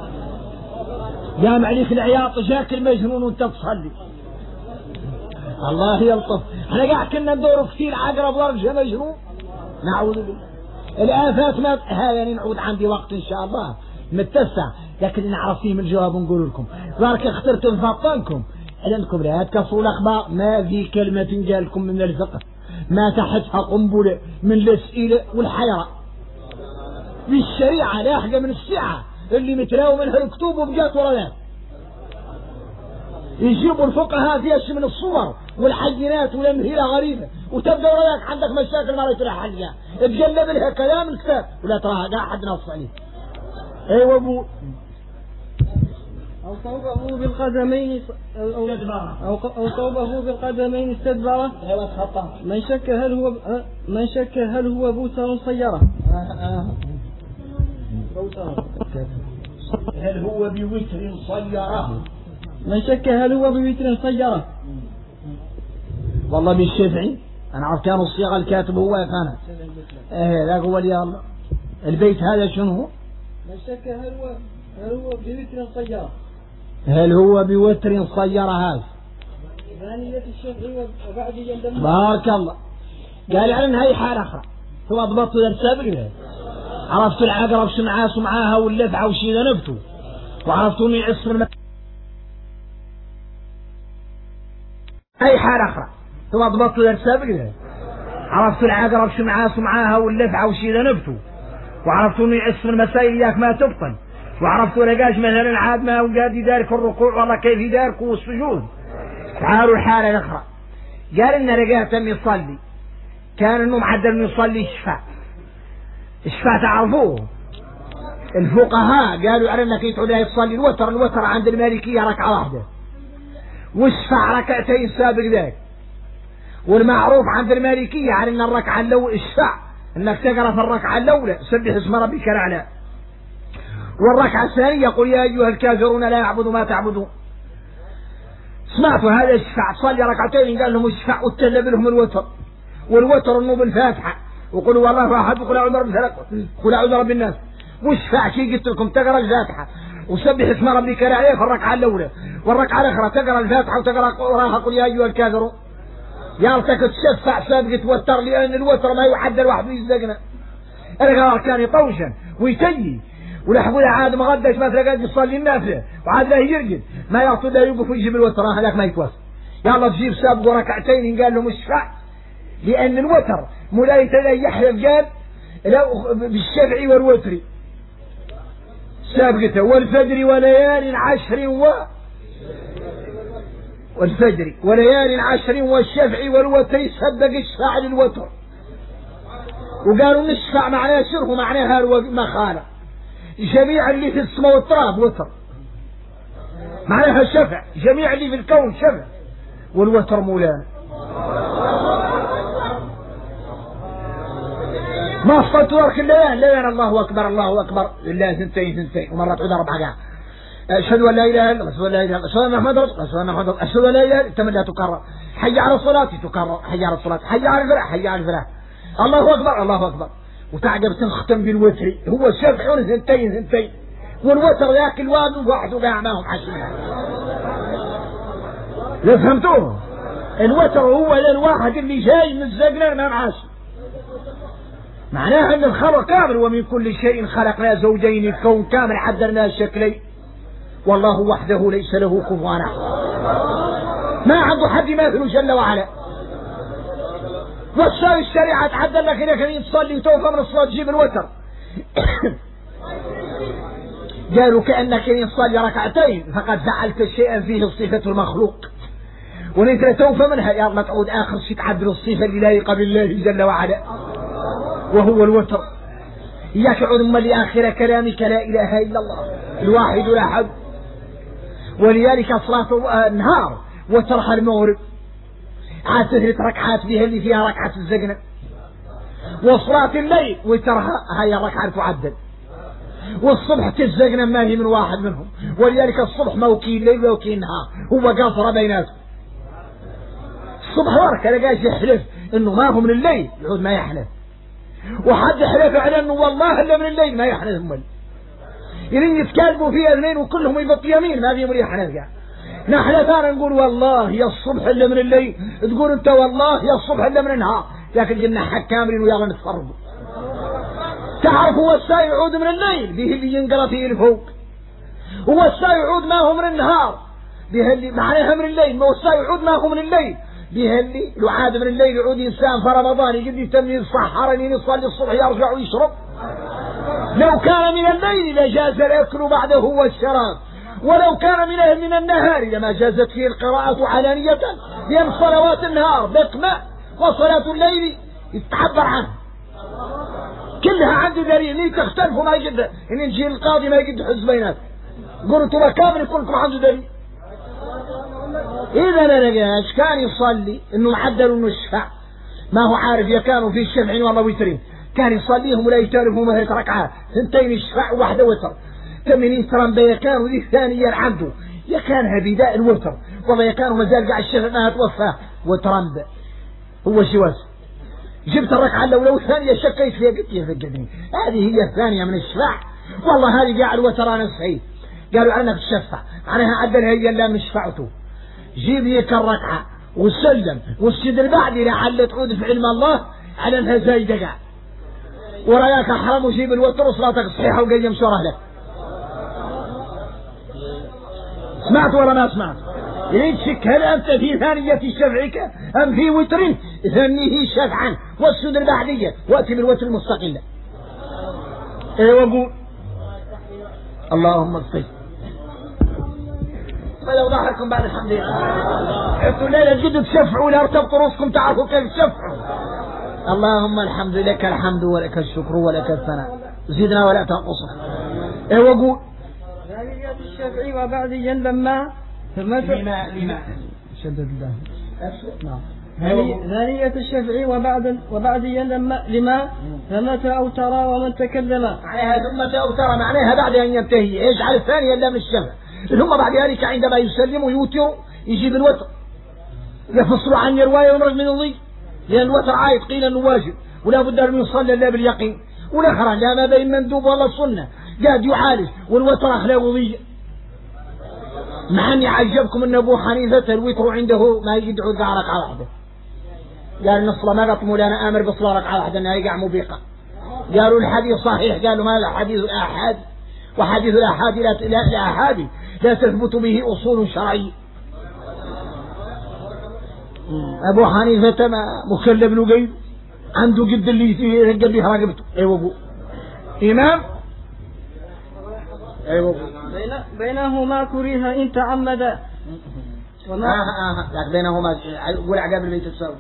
قام عليك العياط جاك المجنون وانت تصلي الله يلطف. احنا قاعد كنا ندور كثير عقرب ورجة مجنون نعوذ بالله. الآفات ما هذا نعود عندي وقت إن شاء الله متسع لكن نعرف فيه من الجواب ونقول لكم بارك اخترت فطنكم لأنكم لا تكفروا الأخبار. ما في كلمة جالكم من الفقه ما تحتها قنبلة من الأسئلة والحيرة. في الشريعة لا حاجة من السعة اللي متراو منها الكتب وبجات وريات. يجيبوا الفقهاء فيها شيء من الصور والحينات والأمثلة غريبة، وتبدأ وراك عندك مشاكل ما رأيت لها حلها، تجلب لها كلام الكتاب ولا تراها قاعد حد نص عليه. ايوه ابو أو صوبه بالقدمين أو صوبه بالقدمين استدبره. من شك هل هو بوتر صيره. هل هو بوتر صيره. من شك هل هو بوتر صيره. والله بالشافعي أنا عرفت كان الصيغة الكاتب هو يا كان لا هو اللي البيت هذا شنو هو؟ من شك هل هو بوتر صيره. هل هو بوتر صيره هذا ثانية الشافعي وبعد يندم. بارك الله. قال على هاي حالة أخرى ثم ضبطت السابق عرفتوا العقرب شمعاس ومعاها واللفعة وشي ذنبتوا وعرفتوا اني عصر هاي حالة أخرى ثم ضبطت السابق عرفتوا العقرب شمعاس ومعاها واللفعة وشي ذنبتوا وعرفتوا اني عصر المسائل اياك ما تبطل وعرفتوا لقاش مثلا عاد ما هو قاعد يدارك الركوع والله كيف يدارك والسجود. تعالوا الحالة الأخرى. قال إن رجعت يصلي كان إنه معدل يصلي الشفاء تعرفوه الفقهاء قالوا على إنك يتعود يصلي الوتر عند المالكية ركعة واحدة والشفاء ركعتين سابق ذاك. والمعروف عند المالكية على إن الركعة الأولى الشفاء إنك تقرأ في الركعة الأولى سبح اسم ربك الأعلى، والركعة الثانية قل يا أيها الكافرون لا يعبدوا ما تعبدون. سمعتوا هذا الشفاع تصلي ركعتين قال لهم الشفاع وتلب لهم الوتر والوتر انه بالفاتحة وقلوا والله احد وقل اعوذ برب الفلق قل اعوذ برب الناس. والشفاع شي قلت لكم تقرا الفاتحة وسبح اسم ربك الاعلى في الركعة الأولى، والركعة الأخرى تقرا الفاتحة وتقرا وراها قل يا أيها الكافرون. يالتك تشفع سابق توتر لأن الوتر ما يعدل واحد ويزقنا. أنا كان يطوشن ويتجي ولحقوا عاد ما غداش ما تلقى يصلي النافله وعاد لا يرقد ما يعطوا لا يوقف ويجيب الوتر هذاك ما يتوسط. يلا تجيب سابق ركعتين قال له مش فع لأن الوتر مولاي تلاقي يحلف قال لا بالشفعي والوتري سابقته والفجر وليال عشر والفجر وليال عشر والشفعي والوتري صدق الشفاع للوتر. وقالوا نشفع معناه شره معناها ما خالق جميع اللي في السماء والتراب وتر معناها شفع جميع اللي في الكون شفع والوتر مولانا. ما صلت ورك الليل الله أكبر الله أكبر لله ثنتين ومرات عود أربعة قاع أشهد أن لا إله إلا الله أشهد أن لا إله إلا الله أشهد أن محمد رسول الله أشهد أن محمد رسول الله أشهد أن لا إله إلا الله تكرر حي على الصلاة تكرر حي على الصلاة حي على الفلاح حي على الفلاح الله أكبر الله أكبر. وتعجب تنختم بالوتر هو شفع ثنتين والوتر ذاك الواد واحد وقاع معهم عشرين. فهمتوه؟ الوتر هو الواحد اللي جاي من الزقنا ما معاش معناها ان الخلق كامل ومن كل شيء خلقنا زوجين الكون كامل حدرنا الشكلين والله وحده ليس له كفوا احد ما عنده حد يماثله جل وعلا. وصار الشريعة تعدل لك انك تصلي وتوفى من الصلاة تجيب الوتر. قالوا كأنك تصلي ركعتين فقد فعلت شيئا فيه صفة المخلوق وننت توفى منها يا الله تعود آخر شيء تعدل الصفة اللي لايقة بالله جل وعلا وهو الوتر. إياك عود أمال آخر كلامك لا إله إلا الله الواحد الأحد. ولذلك صلاة النهار وترها المغرب عاد 3 ركعات بها اللي فيها ركعة الزقنة. وصلاة الليل وترها هاي الركعة تعدل. والصبح تزقنا ما هي من واحد منهم ولذلك الصبح موكيل ليل وموكيل نهار هو قاصر بيناتهم. الصبح ورك لقاش يحلف انه ما هو من الليل يعود ما يحلف وحد حلف على انه والله الا من الليل ما يحلف امال يرين يتكلموا فيها اثنين وكلهم يبط يمين ما فيهم يحلف يعني. نحن ثاني نقول والله يا الصبح الا من الليل تقول انت والله يا الصبح الا من النهار لكن قلنا حق كاملين ويلا نتفرقوا. تعرف هو الساعة يعود من الليل به اللي ينقرأ فيه الفوق هو الساعة يعود ما هو من النهار بيهلي معناها من الليل، ما وصل يعود ما هو من الليل، بيهلي يعاد من الليل، يعود إنسان في رمضان يجد يتم يصحرني يصلي الصبح يرجع ويشرب. لو كان من الليل لجاز الأكل بعده والشراب، ولو كان من النهار لما جازت فيه القراءة علانية، لأن صلوات النهار بقمة وصلاة الليل يتعبر عنه كلها عنده دليل. ليه تختلفوا ما يجد إن نجي القاضي ما يجد حزب بينات قلتوا بكامل كلكم عنده دليل. إذا ما لقاش كان يصلي إنه معدل إنه الشفع ما هو عارف يا كانوا في الشفعين والله ويترين، كان يصليهم ولا يتالفوا مهرة ركعات، ثنتين الشفع وواحدة وتر، 80 تران بيا كانوا ذي ثانية عنده يا كانها بداء الوتر، والله يا كانوا مازال قاعد الشفع ما توفى وتران هو شواز. جبت الركعة لو ثانية شكيت فيها قلت يا فقدني هذه هي الثانية من الشفع، والله هذه قاعد الوتر أنا سعيد. قالوا عنك تشفع معناها عدلها هي اللي من شفعته. جيب ذيك الركعة وسلم والسجد البعدي لعل تعود في علم الله على انها زايدة قاعد وراياك احرم وجيب الوتر وصلاتك صحيحة وقيم شوره لك. سمعت ولا ما سمعت؟ يشك هل انت في ثانية شفعك ام في وتر ثنيه شفعا والسجد البعدية واتي بالوتر المستقلة. ايه وقول اللهم اغفر فلو ظهركم بعد الحمد لله عدتوا الليلة جد تشفعوا ولا ارتبطوا رؤوسكم تعرفوا كيف تشفعوا. اللهم الحمد لك الحمد ولك الشكر ولك الثناء زدنا ولا تنقصنا. ايه وقول ثانية الشفع وبعديا لما لما شدد الله ثانية الشفع وبعديا لما ثمت أو ترى ومن تكلم معناها ثمت أو ترى معناها بعد أن ينتهي ايش على الثانية إلا من الشفع، ثم بعد ذلك عندما يسلم ويوتر يجيب الوتر يفصل عن رواية ومرج من الضي، لأن الوتر عايد قيل أنه واجب ولا بد أن يصلى إلا باليقين، والآخر لا ما بين مندوب ولا السنة قاعد يعالج والوتر أخلاق ضية. مع أني عجبكم أن أبو حنيفة الوتر عنده ما يجي يدعو ركعة واحدة، قال الصلاة ما قط مولانا آمر بصلاة ركعة واحدة أنها يقع مبيقة. قالوا الحديث صحيح، قالوا ما حديث الآحاد وحديث الآحاد الآحاد لا تثبت به أصول شرعية. أبو حنيفة ما مكلب له قيد عنده قد اللي يرقب بها رقبته. أيوة أبو إمام أيوة بينهما كره إن تعمد بينهما قول عقاب البيت السابق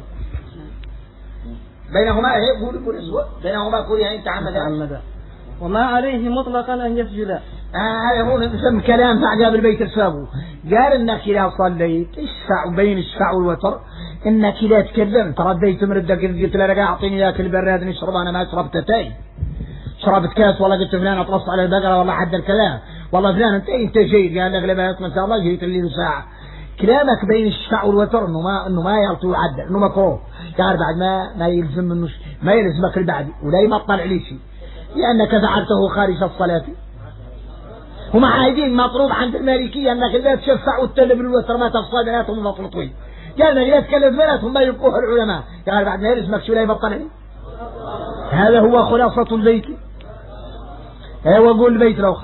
بينهما قول اسبوع بينهما كره إن تعمد وما عليه مطلقا أن يسجد. هذا هو نسمى كلام في عقاب البيت السابق. قال إنك إذا صليت اشفع بين الشفع والوتر إنك إذا تكلمت رديت من ردك قلت لك أعطيني ذاك البراد نشرب أنا ما شربت تاي شربت كاس والله قلت فلان أطلصت على البقرة والله حد الكلام والله فلان أنت جيد قال لك لما يطمن الله جيت اللي ساعة. كلامك بين الشفع والوتر إنه ما يعطي وعدل إنه مكروه، قال بعد ما يلزم منه ما يلزمك البعدي ولا يمطل عليه شيء لأنك فعلته خارج الصلاة. هم عايدين مطلوب عند المالكية أنك لا تشفع وتتلب الوتر ما تفصل بيناتهم مطلوبين، قال لا تكلم بيناتهم ما يبقوه العلماء، قال بعد ما يلزمك شو لا يبطل عليه. هذا هو خلاصة البيت. هو قول البيت الأخر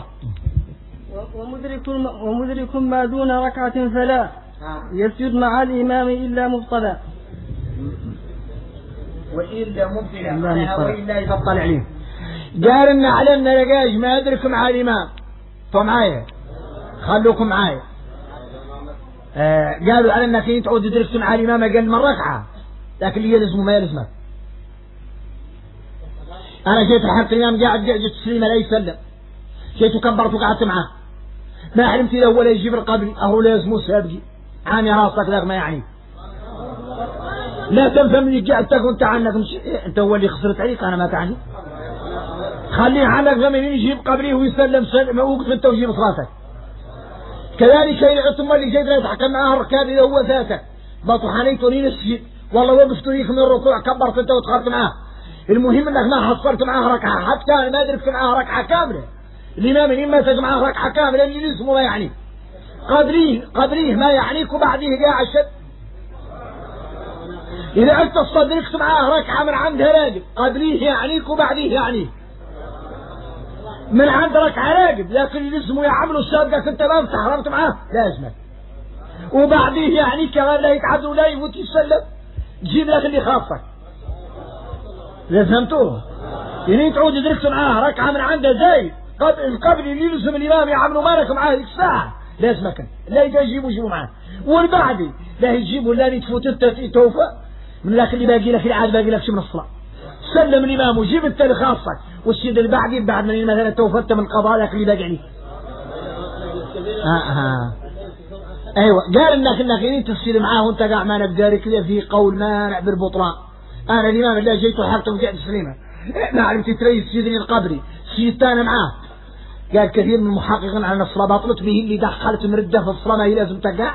ومدرك ما دون ركعة فلا يسجد مع الإمام إلا مبطلا وإلا مبطلا وإلا يبطل عليه. قال إن علمنا لقاش ما أدرك مع الإمام طب معايا خلوكم معايا. قالوا على أنك إن تعود تدرك مع الإمام أقل من ركعة لكن اللي يلزمه ما يلزمه. أنا جيت لحق الإمام قاعد جئت تسليم لا يسلم جيت وكبرت وقعدت معاه ما علمت إذا هو لا يجيب القبل أهو لا يلزمه سابقي عاني راسك ذاك ما يعني لا تفهم لي قاعدتك وانت عنك انت هو اللي خسرت عليك أنا ما تعني خليه عنك زمن يجيب قبليه ويسلم سلم وقت انت وجيب صلاتك. كذلك إذا ثم اللي جيت لا يتحكم معاه الركاب إذا هو ذاتك بطحنيتني نسجد والله وقفت ليك من الركوع كبرت انت ودخلت معاه. المهم انك ما حصلت معاه ركعة حتى ما دركت معاه ركعة كاملة. الإمام إما تجمعه ركعة كاملة اللي اسمه ما يعني قبليه ما يعنيك وبعديه قاعد شد. إذا أنت صدركت معاه ركعة من عندها راقب قبليه يعنيك وبعديه يعنيك من عند ركعة راقب لكن اللي اسمه يعملوا السابقة انت ما حرمت معاه لازمك وبعديه يعني كمان لا يتعد ولا يفوت يسلم، جيب لك اللي خاصك. إذا فهمتوه يعني تعود دركت معاه ركعة من عنده زي قبل اللي يلزم الإمام يعملوا مالك معاه ذيك الساعة لازمك لا يجيبوا معاه، والبعدي لا يجيبوا لا يتفوت انت توفى من لك اللي باقي لك العاد باقي لك من الصلاة، سلم الإمام وجيب انت اللي خاصك، والسيد البعدي بعد من مثلا توفت من القضاء لك اللي باقي عليك. ايوه قال انك تفصيل معاه وانت قاع معنا بدارك كذا في قول ما نعبر بطلان. انا الامام اللي جيت وحرته وقعد سليمه ما عرفت تريس سيدني القبري سيد انا معاه. قال كثير من المحققين على الصلاه باطلت به اللي دخلت مرده في الصلاه ما هي لازم تقع،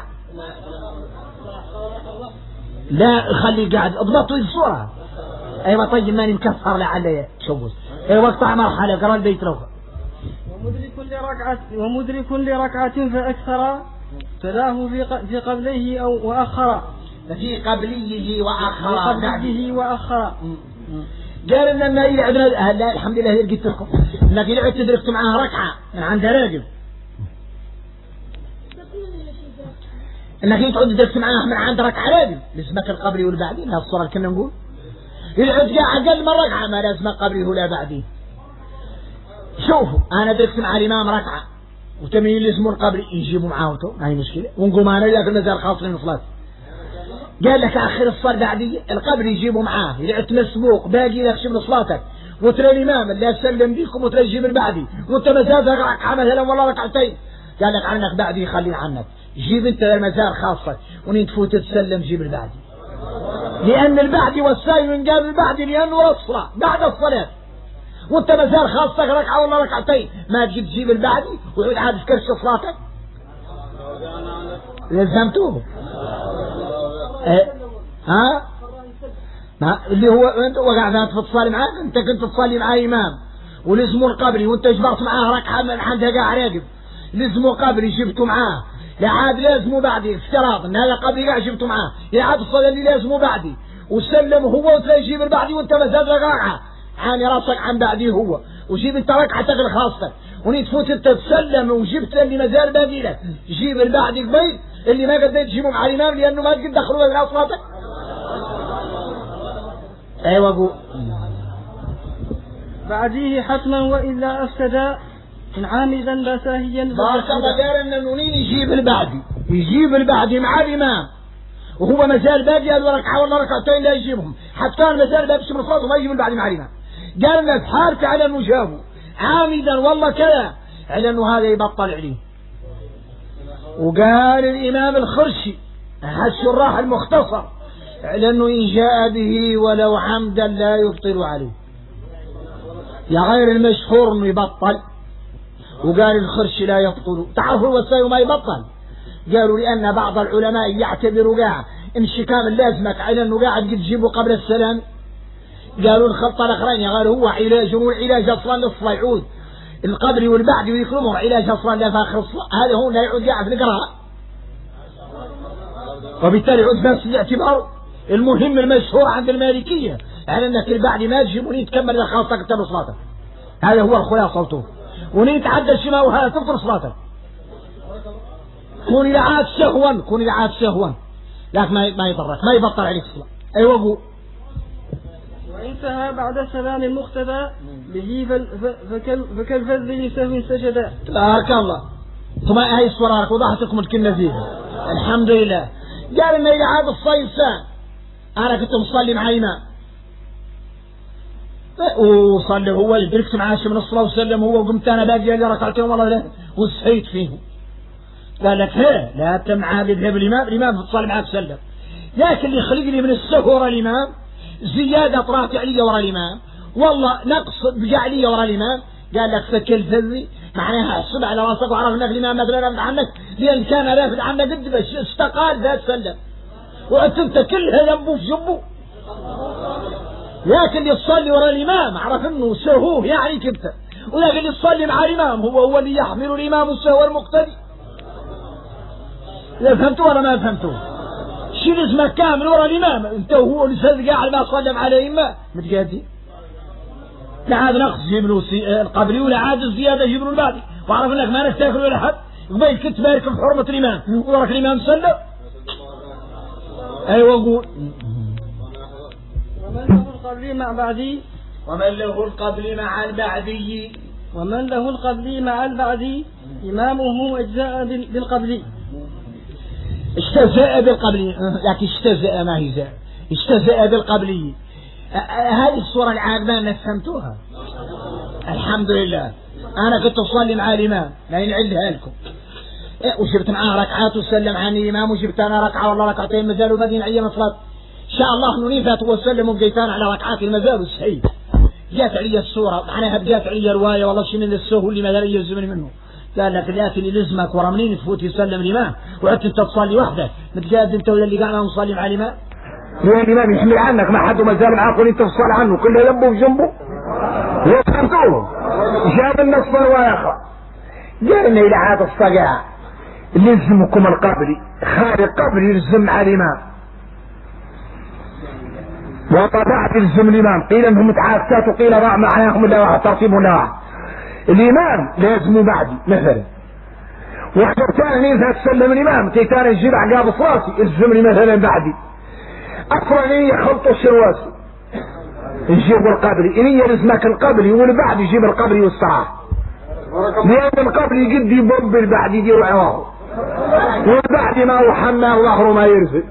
لا خلي قاعد اضبطوا الصوره. ايوه طيب ماني مكفر لعل تشوز. ايوه اقطع مرحله قرا البيت روح. ومدرك لركعة فأكثر تلاه في قبليه أو وأخر. في قبليه وأخر. قال إن ما يلعبنا لا الحمد لله لقيت لكم إنك يلعب تدركت معاه ركعة من عند راجل، إنك تقعد تدركت معاه من عند ركعة راجل لازمك القبلي والبعدي. هذه الصورة اللي كنا نقول يلعب قاعد أقل من ركعة ما لازم قبلي ولا بعدي. شوفوا أنا دركت مع الإمام ركعة وتميل اسمه القبري يجيبوا معاه ما هي مشكلة، ونقوم أنا لكن المزار خاص من الصلاة. قال لك آخر الصلاة بعدية القبري يجيبوا معاه يلعت مسبوق باقي لك من صلاتك وترى الإمام اللي أسلم بيكم وترى يجيب البعدي وأنت مزارك ركعة مثلا والله ركعتين. قال لك عنك بعدي خلي عنك جيب أنت المزار خاصك ونين تفوت تسلم جيب البعدي، لأن البعدي والساي من قبل البعدي لأنه الصلاة بعد الصلاة وانت مازال خاصك ركعة ولا ركعتين ما تجي تجيب البعدي وعود عاد تكرش صلاتك. لزمتوه ها ما اللي هو انت وقعد تصلي معاه انت كنت تصلي مع امام ولزموا القبري وانت جبرت معاه ركعة من عندها قاع راقب لزموا قبري جبتوا معاه لا عاد لازموا بعدي افتراض ان هذا قبري قاع جبتوا معاه لا عاد الصلاة اللي لازموا بعدي وسلم هو وتلاقي يجيب البعدي وانت مازال ركعة عاني راسك عن بعديه هو وجيب انت ركعتك الخاصة وني تفوت انت تسلم وجبت اللي مازال باقي لك جيب البعد قبيل اللي ما قدرت تجيبه مع الامام لانه ما تقدر تدخلوا الى صلاتك. ايوه قول بعديه حتما والا افسدا ان عامدا لا ساهيا. بارك الله قال ان نونين يجيب البعدي مع الامام وهو مازال باقي هذا ركعه ولا ركعتين لا يجيبهم حتى المازال باقي من الصلاه وما يجيب البعدي مع الامام. قال الناس حارت على انه جابه عامدا والله كذا على انه هذا يبطل عليه. وقال الامام الخرشي الشراح المختصر على انه ان جاء به ولو عمدا لا يبطل عليه يا غير المشهور انه يبطل. وقال الخرشي لا يبطل تعرفوا الوسائل ما يبطل قالوا لان بعض العلماء يعتبروا قاع انشكام اللازمك على انه قاعد تجيبه قبل السلام. قالوا الخطة الاخرين قالوا هو علاج والعلاج اصلا للصلاة يعود القبري والبعدي ويكرمه علاج اصلا لا فاخر الصلاة هذا هو لا يعود قاعد نقرأها وبالتالي يعود بس الاعتبار. المهم المشهور عند المالكية على انك البعدي ما تجيب ونين تكمل خاصتك انت بصلاتك هذا هو الخلاصة ونين تعدى الشماء وهذا تبطل صلاتك كون إذا عاد سهوا لكن ما يضرك ما يبطل عليك الصلاة. ايوه قول وانتهى بعد سلام المقتدى به فكالفذ لسهو سجدا. تبارك الله. ثم هاي الصورة وضحت لكم الكلمة فيها الحمد لله. قال ان اذا عاد الصيف انا كنت مصلي مع امام وصلي هو دركت معاه من الصلاة وسلم هو وقمت انا باقي لي ركعتين والله لا وسهيت فيهم. قال لك لا تمعى بذهب الامام تصلي معاه تسلم لكن اللي يخلق لي من السهو ورا الامام زيادة طرات علي ورا الامام والله نقص بقى علي ورا الامام. قال لك فكل فذي معناها احسب على راسك وعرف انك الامام مثلا رافد عنك لان كان رافد عنك قد بس استقال ذات سلم وانت كلها ينبو في جنبه. لكن اللي يصلي ورا الامام عرف انه سهوه يعني كبته ولكن اللي يصلي مع الامام هو اللي يحمل الامام السهو المقتدي. لا فهمتوا ولا ما فهمتوا؟ شيل اسمك كامل ورا الامام انت وهو اللي قاعد ما صلى على الائمه متقادي لا عاد نقص جيب له القبري ولا عاد الزياده جيب له الباقي وعرف انك ما نستاكل ولا حد قبيل كنت بارك بحرمة الإمام وراك الإمام سلم. أيوة قول. ومن له القبلي مع بعدي ومن له القبل مع البعدي ومن له القبلي مع البعدي إمامه أجزاء بالقبلي. استجزاء بالقبلي، لكن استجزاء ما هي زاء، استجزاء بالقبلي. هذه الصورة العامة فهمتوها؟ الحمد لله. أنا كنت أصلي مع الإمام لا ينعلها لكم، وجبت معاه ركعات وسلم عن الإمام، وجبت أنا ركعة والله ركعتين مازالوا باقيين أيام الصلاة. إن شاء الله نريفت وسلم وبقيتان على ركعات المازال والسعيد. جات علي الصورة معناها جات علي رواية والله شي من السهو اللي ما يلزمني منه. قال لك الآتي اللي لزمك ورا منين تفوت يسلم الإمام وعدت أنت تصلي وحدك متقاد أنت ولا اللي قاعد نصلي مع الإمام. هو الإمام يحمل عنك ما حد ما زال معاك وانت تصلي عنه كله جنبه وجنبه. هو فهمتوه؟ جاب النص الواقع قال إن إلى عاد الصقاع لزمكم القبري خارج القبر يلزم على الإمام وطبعت يلزم الإمام. قيل أنهم متعاكسات وقيل ضاع معناهم لا واحد ترتيب ولا واحد. الإمام لازم بعدي مثلا واحد ثاني إذا تسلم الإمام تيتان يجيب عقاب راسي يلزمني مثلا بعدي. أصلا إني خلطوا الشرواسي يجيبوا القبري إني يلزمك القبري والبعد يجيب القبري والصراحة لأن القبري قد يبب البعد يدير عواه والبعد ما هو حمى ظهره ما يرفع.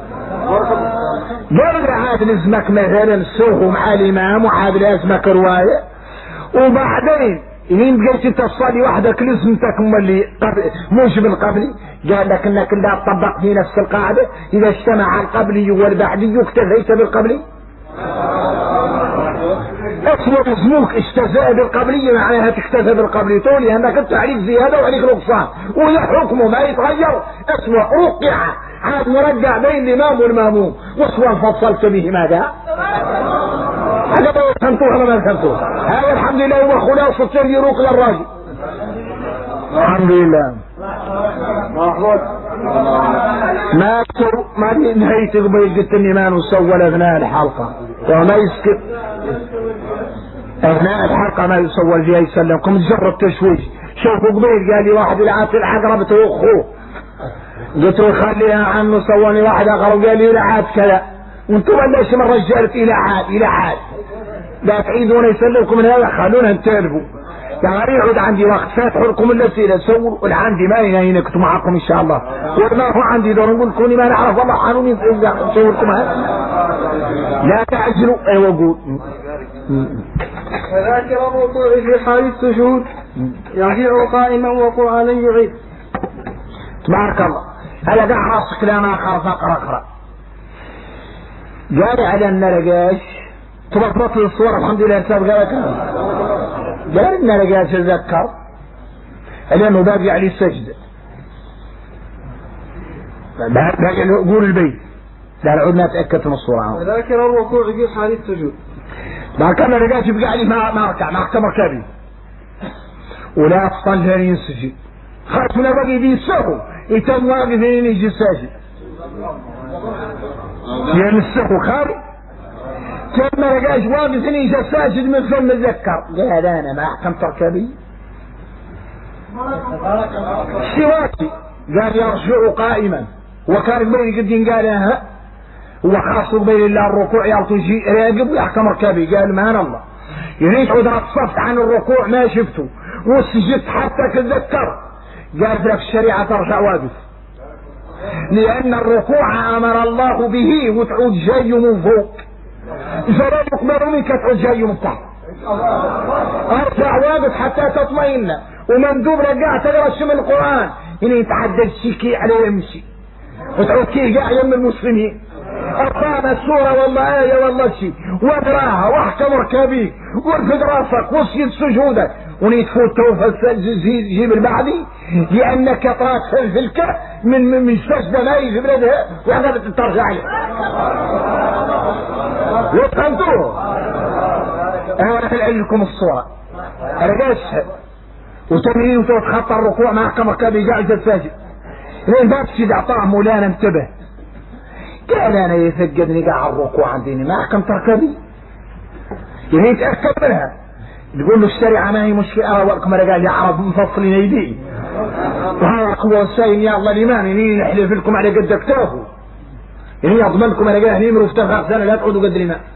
قال عاد لازمك مثلا السوق مع الإمام وعاد لازمك رواية وبعدين إنين بقيت انت تصلي وحدك لازمتك مولي موجب القبلي. قال لك انك لا تطبق في نفس القاعدة إذا اجتمع القبلي والبعدي اكتفيت بالقبلي. اصبر اسموك استجزاء بالقبلي معناها تكتفى بالقبلي طولي انك انت عليك زيادة وعليك نقصان ولا حكمه ما يتغير. اسوأ رقع عاد مرجع بين الامام والماموم واسوأ فصلت به ماذا؟ هذا ما فهمتوه ولا ما فهمتوه؟ هذا الحمد لله هو خلاصة يروق للراجل. الحمد لله. ما نهيت قبيل قلت اني ما نسول اثناء الحلقة وما يسكت اثناء الحلقة ما يسول فيها يسلمكم تجرب تشويش. شوفوا قبيل قال لي واحد العاب في العقرب توخوه قلت له خليها عنه سواني واحد اخر وقال لي العاب كذا وانتم بلاش من رجالت الى عاد لا تعيدون يسلمكم من هذا خلونا نتالفوا يعني يعود عندي وقت فاتحوا لكم الاسئله سووا والعندي ما ينكتوا معكم ان شاء الله وما هو عندي دور نقول لكم ما نعرف والله قانوني نصور لكم هذا لا تعجلوا. ايوه قول. فذاكر الركوع في حال السجود يرجع قائما وقرآنا يعيد. تبارك الله. هذا قاع راسك كلام اخر فقرا قال على النرقاش تبطل الصور الحمد لله سابقا لك قال النرقاش تذكر لانه باقي عليه السجد باقي قول البيت لا عدنا نتاكد من الصوره. وذاكر الركوع في حال السجود ما كان النرقاش يبقى عليه ما ركع ما احكم ركابي ولا تصلي ينسجد خاف من باقي بيسهو يتم واقف يجي الساجد يعني السهو خارج كان ما لقاش واقف يجي الساجد من ثم تذكر قال انا ما احكم تركبي سواتي قال يرجع قائما وكان بين قدين قال ها هو خاص بين الله الركوع يرتجي راقب ويحكم ركبي قال ما الله يعني تعود رصفت عن الركوع ما شفته والسجد حتى تذكر قال لك الشريعة ترجع واقف لأن الركوع أمر الله به وتعود جاي من فوق فلا يقبل منك تعود جاي من تحت ارجع واقف حتى تطمئن ومندوب رجع تقرا من القرآن إنه يتعدد شيكي عليه يمشي وتعود كي قاع يم المسلمين أقام السورة والله آية والله شيء واقراها واحكم ركابيك وارفد راسك واسجد سجودك ونيتفوت توفى جيب البعدي لأنك تراك في الكهف من سجدة ماي في بلادها وعندها ترجع له وفهمتوه. أنا ألعب لكم الصورة أرجاش وتمرين وتتخطى الركوع مع حكم ركابي قاعد الساجد لين بابسي اعطاه مولانا انتبه قال انا يفقدني قاع الركوع عندي ما احكم تركبي يعني يتاكد منها تقول له الشريعه ما هي مشكله ورقم قال لي عرب مفصلين ايدي وهذا هو الساين يا الله الإيمان إني نحلف لكم على قد كتافه إني أضمنكم أنا قاهني من وفتاة سنة لا تعودوا قد الإيمان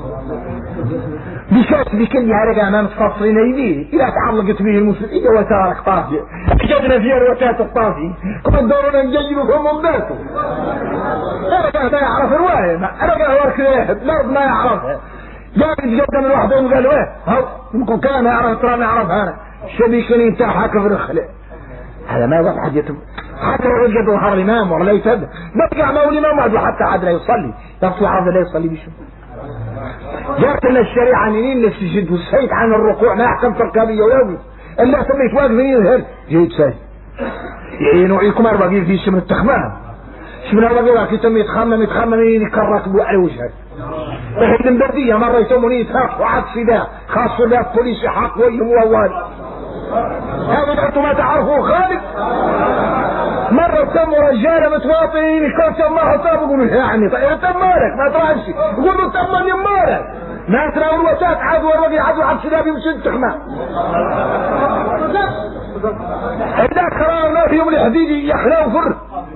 بشات بكل هرقة أمام الصفرين يديه إذا تعلقت به المسلمين وتارك طافي أجدنا فيها الوتات الطافي كم الدورنا نجيبكم من بيته أرقى ما يعرف الرواية أرقى ورك الأرض ما يعرفها جاء يتقدم الواحد وقال ويه هاو يمكن كان يعرف ترى ما يعرف أنا شبيكني انت حاكم في الخلق هذا ما يضع حد يتم حتى لو وجد ظهر الإمام ولا يتبع نرجع ما هو الإمام وعد حتى عاد لا يصلي يبطل عرض لا يصلي بشو جاءت لنا الشريعة منين للسجد والسيد عن الركوع ما يحكم تركابية ويومي إلا سميت واقف منين يظهر جيد سيد نوعيكم أربعين في شمن التخمام شمن الرجل كي تم يتخمم يكرك على وجهك وحيد البردية مرة يسموني يتهاف وعد سداء خاصة لا بوليس حق ويهم ووالي هذا انتم ما تعرفوا خالد مرة تموا رجالة متواطئين كان تماها تابقوا يعني طيب تمالك ما ترانشي يقولوا تمان يمالك ما تراون وسات عاد ورقي عاد سدابي وسد تخمام هذاك خلاص فيهم الحديدي يحلاو فر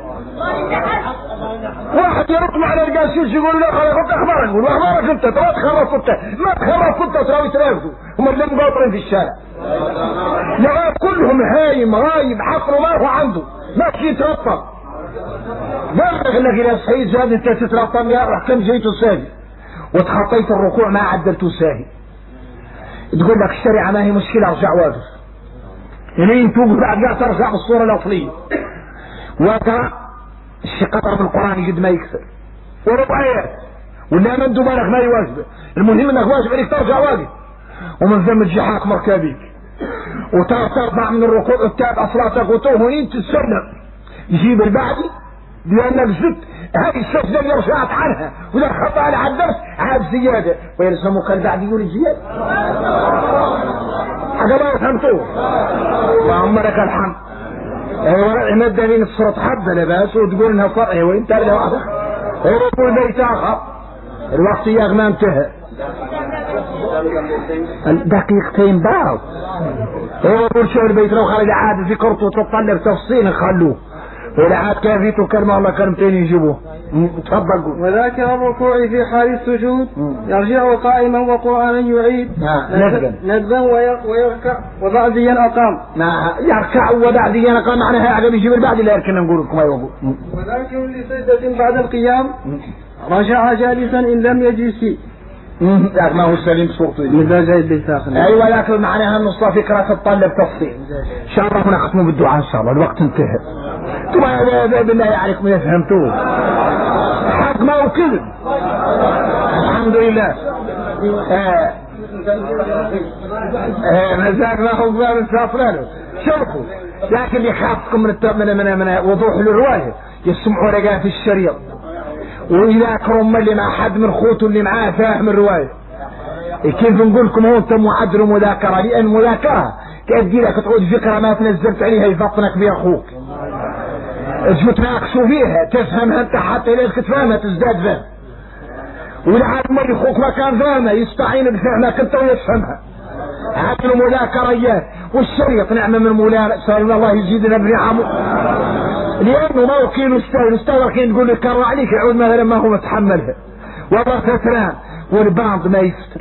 واحد يرطم على القاسوس يقول له خلاص اخبارك يقول اخبارك انت ترى تخرف انت ما تخرف انت تراوي تراوي هم اللي مقاطرين في الشارع يا كلهم هايم غايب عقله ما هو عنده ما في يترطم قال لك يا صحيح زاد انت تترطم يا كم جيت ساهي وتخطيت الركوع ما عدلته ساهي تقول لك الشريعه ما هي مشكله ارجع واقف يعني توقف بعد ترجع بالصوره الاصليه وقرا الشقاق في القران قد ما يكثر وربعيات ولا من دبارك ما يواجبه المهم انك واجب عليك ترجع واقف ومن ثم الجحاك مركبيك وترفع من الركوع وتتابع صلاتك وتوهنين تتسلم يجيب البعدي لانك زدت هذه السجده اللي رجعت عنها واذا خطا على الدرس عاد زياده ويلزمك البعدي يقول زياده حاجه ما فهمتوه اللهم لك الحمد عماد دليل الصورة حبة لباس وتقول انها فرعي وانت لا واحدة ويقول بيت اخر الوقت يا ما انتهى دقيقتين بعض ويقول شو البيت لو خرج عاد في كرته تطلب تفصيل خلوه ولا عاد كافيته كلمة الله كلمتين يجيبوه تفضل قول وذاكر الركوع في حال السجود يرجع قائما وقرآنا يعيد ندبا ويركع وبعديا أقام يركع وبعديا أقام معناها عدم يجيب البعد لا يركن نقول لكم أيوه وذاكر لسجدة بعد القيام رجع جالسا إن لم يجلس ما هو سليم صوتي مثل جيد لساخن ايوه لكن معناها النص فكره تتطلب تفصيل ان شاء الله نختم بالدعاء ان شاء الله الوقت انتهى ثم بالله عليكم يا فهمتوه حق ما هو كذب الحمد لله مزاج ما هو باب السافرانو شوفوا لكن يخافكم من وضوح الروايه يسمعوا رجاء في الشريط ويذاكروا اللي مع حد من خوته اللي معاه فاهم الرواية كيف نقول لكم هو انت معدل مذاكرة لان مذاكرة تأدي لك تعود فكرة ما تنزلت عليها يفطنك بها اخوك اجوا تناقشوا فيها تفهمها انت حتى اذا تفهمها تزداد فهم واذا عاد مري اخوك ما كان فاهمها يستعين بفهمك انت ويفهمها عدل مذاكرة اياه والشريط نعمة من مولانا سأل الله يزيدنا بنعمه لانه ما وكيل استاذ كين تقول لك كرر عليك يعود مثلا ما هو متحملها والله فتران والبعض ما يستر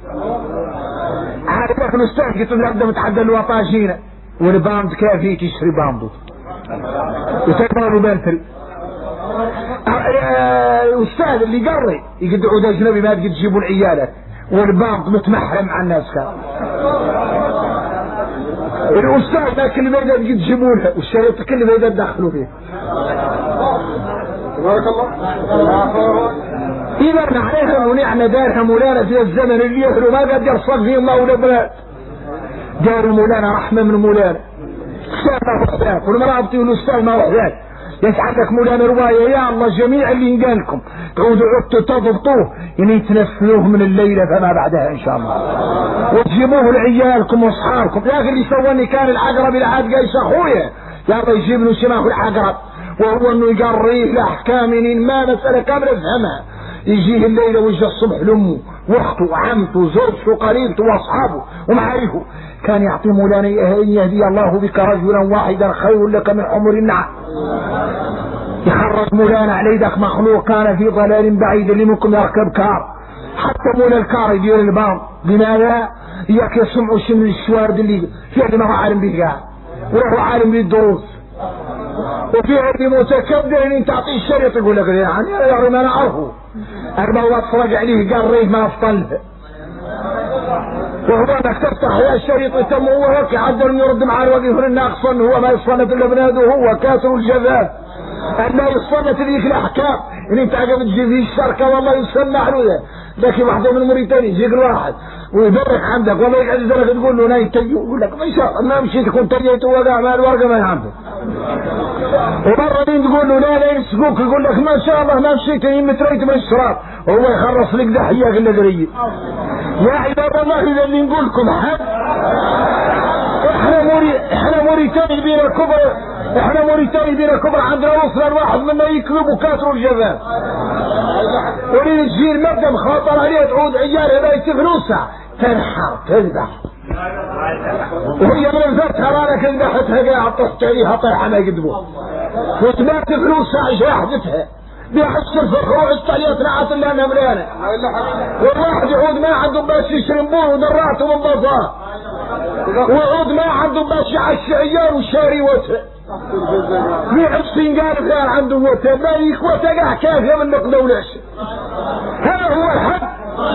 عارف لك الاستاذ قلت له ابدا متحدى الوطاجينه والبعض كافيك يشتري بعضه وتقرأ بنتري الاستاذ اللي قري يقعد اجنبي ما تقدر تجيبوا العيالات والبعض متمحرم عن الناس كان الاستاذ ما كل ما يقدر تجيبونها والشريط كل ما يقدر تدخلوا فيه تبارك الله اذا نعرفهم ونعمة دارها مولانا في الزمن اللي يخلوا ما قد يرصد فيه الله ولا بلاد دار مولانا رحمة من مولانا استاذ ما وحدات والمرابطي والاستاذ ما وحدات يسعدك مولانا رواية يا الله جميع اللي ينقالكم تعودوا عدتوا تضبطوه يعني تنفلوه من الليلة فما بعدها ان شاء الله وتجيبوه لعيالكم واصحابكم يا اخي اللي سواني كان العقرب العاد قايس اخويا يا الله يجيب له شماه العقرب وهو انه يقريه لاحكام ما مسألة كاملة افهمها يجيه الليلة ويجي الصبح لامه واخته وعمته وزوجته وقريبته واصحابه ومعارفه، كان يعطي مولانا ان يهدي الله بك رجلا واحدا خير لك من حمر النعم. يخرج مولانا على يدك مخلوق كان في ضلال بعيد اللي ممكن يركب كار، حتى مولا الكار يدير الباب. لماذا؟ اياك يسمعوا شم الشوارد اللي في ما هو عالم به قاعد وهو عالم بالدروس، وفي عندي متكبر ان تعطيه الشريط يقول لك يعني يا رب ما نعرفه 4 وقت فرج عليه قال ريف ما افطل، وهو انك تفتح يا الشريط يتم هو هيك يعدل يرد مع الوقف الناقصا، هو ما يصنف الا بناده هو كاسر الجزاء ان لا يصنف ذيك الاحكام ان انت عقب تجي في الشركه والله يسمع له. لكن واحده من موريتانيا يجيك الواحد ويبرك عندك والله يعز لك تقول له نايت يقول لك ما شاء الله ما مشيت كنت تجيت وقع مع الورقه ما عندك، ومره تقول له لا يمسكوك يقول لك ما شاء الله ما مشيت متريت من الشراب وهو يخلص لك دحياك النذريه. يا عباد الله اذا اللي نقول لكم حد احنا موريتاني بينا كبر، احنا موريتاني بينا كبر عندنا وصل الواحد منا يكذب وكاسر الجزاء ولين تجي المادة خاطر عليه تعود عيالها بايت فلوسها تنحر تذبح وهي من الفتحة رانا كذبحتها قاعد طفت عليها طيحة ما يقدموها وتمات فلوسها شاحدتها بيحس الفخر وعشت عليها تنعت اللي انا مليانة، والواحد يعود ما عنده باش يشري بور ودراته من بازار، ويعود ما عنده باش يعشي عيال وشاري وته في 50 قال غير عنده وته بايك وته كافيه من نقده ولعش. هذا هو الحق.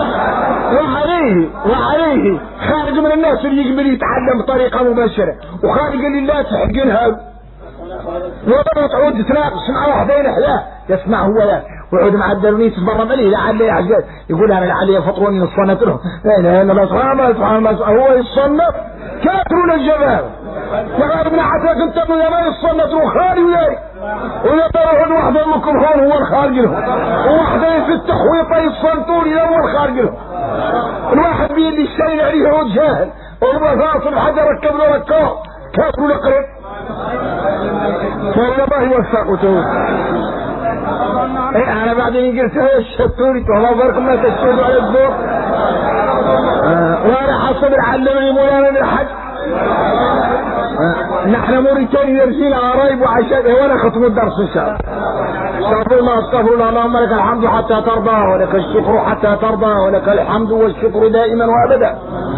وعليه خارج من الناس اللي يقبل يتعلم بطريقه مباشره، وخارج لله تحقنها ولا تعود تناقش مع واحدين احياء يسمع هو لا ويعود مع الدرنيس تبرم عليه لعله يحجز يقول انا لعله يفطروني يصنف لهم لا اله الا الله هو يصنف كاتروا للجبال يا ابن عتاك انت ما يصنف له خالي وياي ولا تروحوا واحده منكم هون هو الخارج لهم وواحده يفتح ويطي الصنطور هو الخارج لهم. الواحد بين اللي الشايل عليه هو جاهل وهو فاصل حد ركب له ركاب كاتروا لقرب فالله يوفقه. ايه انا بعدين قلت يا الشتوري والله باركم ما تشتروا على الزور وانا حسب علمني مولانا الحج نحن موريتاني يرسينا قرايب وعشاء وانا ختم الدرس ان شاء الله. استغفر الله اللهم لك الحمد حتى ترضى ولك الشكر حتى ترضى ولك الحمد والشكر دائما وابدا.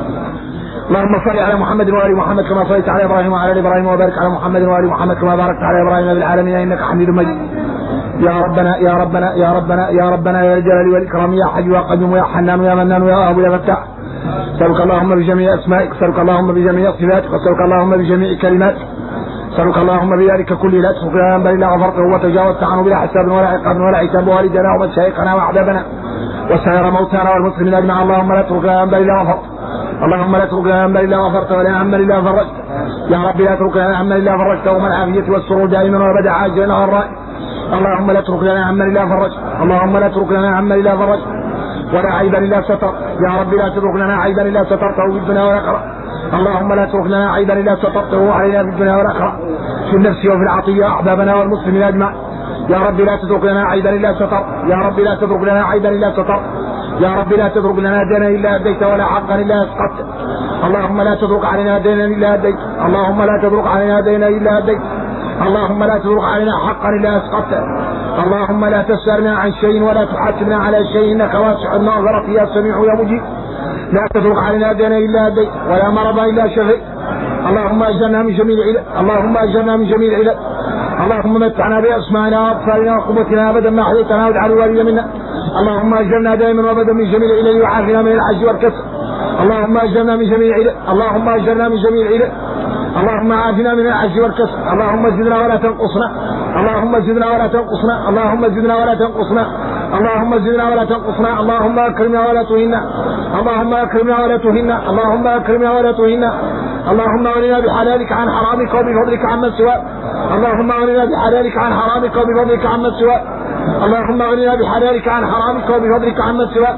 اللهم صل على محمد وآل محمد كما صليت على ابراهيم وعلى ال ابراهيم وبارك على محمد وآل محمد كما باركت على ابراهيم بالعالمين انك حميد مجيد. يا ربنا يا ربنا يا ربنا يا ربنا يا الجلال والاكرام يا حي يا قيوم يا حنان يا منان يا ابو يا فتاح. اسالك اللهم بجميع اسمائك، اسالك اللهم بجميع صفاتك، اسالك اللهم بجميع كلماتك، اسالك اللهم بذلك كل لا تسبق لنا بل الا غفرته وتجاوزت عنه بلا حساب ولا عقاب ولا عتاب والدنا ومشايخنا واحبابنا وسائر موتانا والمسلمين اجمعين. اللهم لا تترك لنا بل الا غفرت، اللهم لا تترك لنا بل الا غفرت ولا عما الا فرجت يا رب لا تترك لنا عما الا فرجت ومن العافيه والسرور دائما وابدا عاجلا والرائع. اللهم لا تترك لنا عما الا فرجت، اللهم لا تترك لنا عما الا فرجت ولا عيبا الا سترت يا رب لا تترك لنا عيبا الا سترته في الدنيا والاخره. اللهم لا تترك لنا عيبا الا سترته علينا في الدنيا والاخره في النفس وفي العطيه احبابنا والمسلمين اجمعين. يا رب لا تترك لنا عيبا الا سترت، يا رب لا تترك لنا عيبا الا سترت، يا رب لا تترك لنا دينا الا اديت ولا حقا الا اسقطت. اللهم لا تترك علينا دينا الا اديت، اللهم لا تترك علينا دينا الا اديت، اللهم لا تترك علينا حقا الا اسقطت. اللهم لا تسألنا عن شيء ولا تحاسبنا على شيء انك واسع المغفرة يا سميع يا مجيب. لا تترك علينا دينا الا اديت ولا مرضا الا شفيت. اللهم اجرنا من جميع العلل، اللهم اجرنا من جميع العلل. اللهم متعنا باسمائنا واطفالنا وقوتنا ابدا ما احييتنا واجعل الوالي منا. اللهم اجرنا دائما وابدا من جميع العلل وعافنا من العجز والكسل. اللهم اجرنا من جميع العلل، اللهم اجرنا من جميع العلل. اللهم عافنا من العجز والكسل. اللهم زدنا ولا تنقصنا، اللهم زدنا ولا تنقصنا، اللهم زدنا ولا تنقصنا، اللهم زدنا ولا تنقصنا. اللهم اكرمنا ولا تهنا، اللهم اكرمنا ولا تهنا، اللهم اكرمنا ولا تهنا. اللهم اغننا بحلالك عن حرامك وبفضلك عمن سواك. اللهم اغننا بحلالك عن حرامك وبفضلك عمن سواك. اللهم اغننا بحلالك عن حرامك وبفضلك عمن سواك.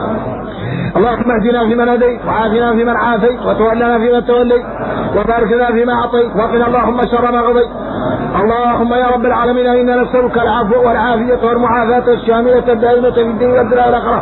اللهم اهدنا فيمن هديت وعافنا فيمن عافيت وتولنا فيمن توليت وبارك لنا فيما اعطيت وقنا اللهم شر ما قضيت. اللهم يا رب العالمين انا نسالك العفو والعافيه والمعافاه الشامله الدائمه في الدين والدنيا والاخره.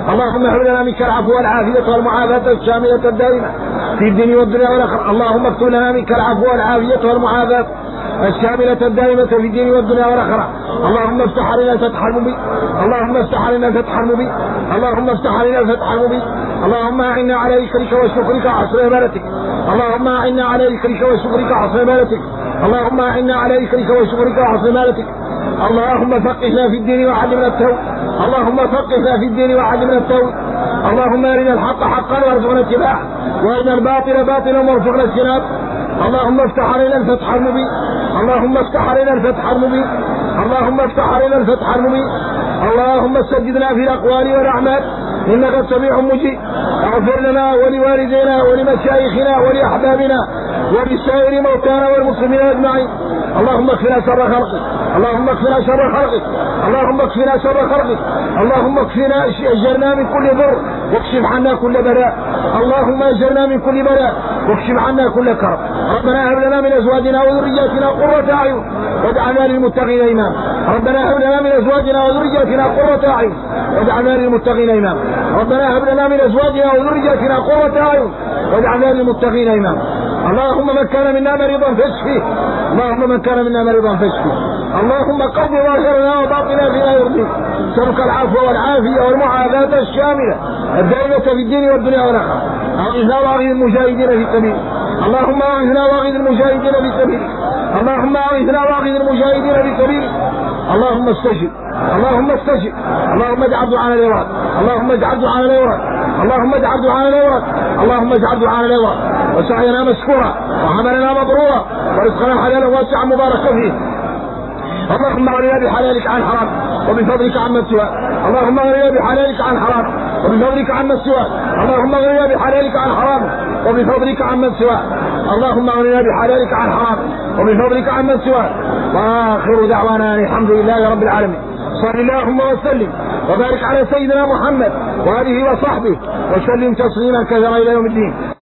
اللهم هب لنا منك العفو والعافية والمعافاة الشاملة الدائمة في الدين والدنيا والآخرة. اللهم اكتب لنا منك العفو والعافية والمعافاة الشاملة الدائمة في الدين والدنيا والآخرة. اللهم افتح علينا الفتح المبين. اللهم افتح علينا الفتح المبين. اللهم افتح علينا الفتح المبين. اللهم أعنا على ذكرك وشكرك وحسن عبادتك. اللهم أعنا على ذكرك وشكرك وحسن عبادتك. اللهم أعنا على ذكرك وشكرك وحسن عبادتك. اللهم فقهنا في الدين وعلمنا التوحيد. اللهم فقهنا في الدين وعلمنا التوحيد. اللهم أرنا الحق حقا وارزقنا اتباعه وأرنا الباطل باطلا وارزقنا اجتنابه. اللهم افتح علينا الفتح المبين. اللهم افتح علينا الفتح المبين. اللهم افتح علينا الفتح المبين. اللهم سددنا في الأقوال والأعمال إنك سميع مجيب. اغفر لنا ولوالدينا ولمشايخنا ولأحبابنا ولسائر موتانا والمسلمين أجمعين. اللهم اكفنا شر خلقك. اللهم اكفنا شر خلقك. اللهم اكفنا شر خلقك. اللهم اكفنا اجرنا من كل ضر واكشف عنا كل بلاء. اللهم اجرنا من كل بلاء واكشف عنا كل كرب. ربنا هب لنا من ازواجنا وذرياتنا قرة اعين واجعلنا للمتقين اماما. ربنا هب لنا من ازواجنا وذرياتنا قرة اعين واجعلنا للمتقين اماما. ربنا هب لنا من ازواجنا وذرياتنا قرة اعين واجعلنا للمتقين اماما. اللهم من كان منا مريضا فاشفه. اللهم من كان منا مريضا فاشفه. اللهم قض ظاهرنا وباطنا فيما يرضيك. نسألك العفو والعافية والمعافاة الشاملة الدائمة في الدين والدنيا والآخرة. أغثنا واغث المجاهدين في سبيلك. اللهم أغثنا واغث المجاهدين في سبيلك. اللهم أغثنا واغث المجاهدين في سبيلك. اللهم استجب. اللهم استجب. اللهم اجعل دعانا لورد. اللهم اجعل دعانا لورد. اللهم اجعل دعانا لورد. اللهم اجعل دعانا لورد. وسعينا مشكورا وعملنا مبرورا ورزقنا حلالا واسعا مباركا فيه. اللهم اغننا بحلالك عن حرام وبفضلك عمن سواك. اللهم اغننا بحلالك عن حرام وبفضلك عمن سواك. اللهم اغننا بحلالك عن حرام وبفضلك عمن سواك. اللهم اغننا بحلالك عن حرام وبفضلك عمن سواك. واخر دعوانا الحمد لله رب العالمين. صل اللهم وسلم وبارك على سيدنا محمد وآله وصحبه وسلم تسليما كثيرا إلى يوم الدين.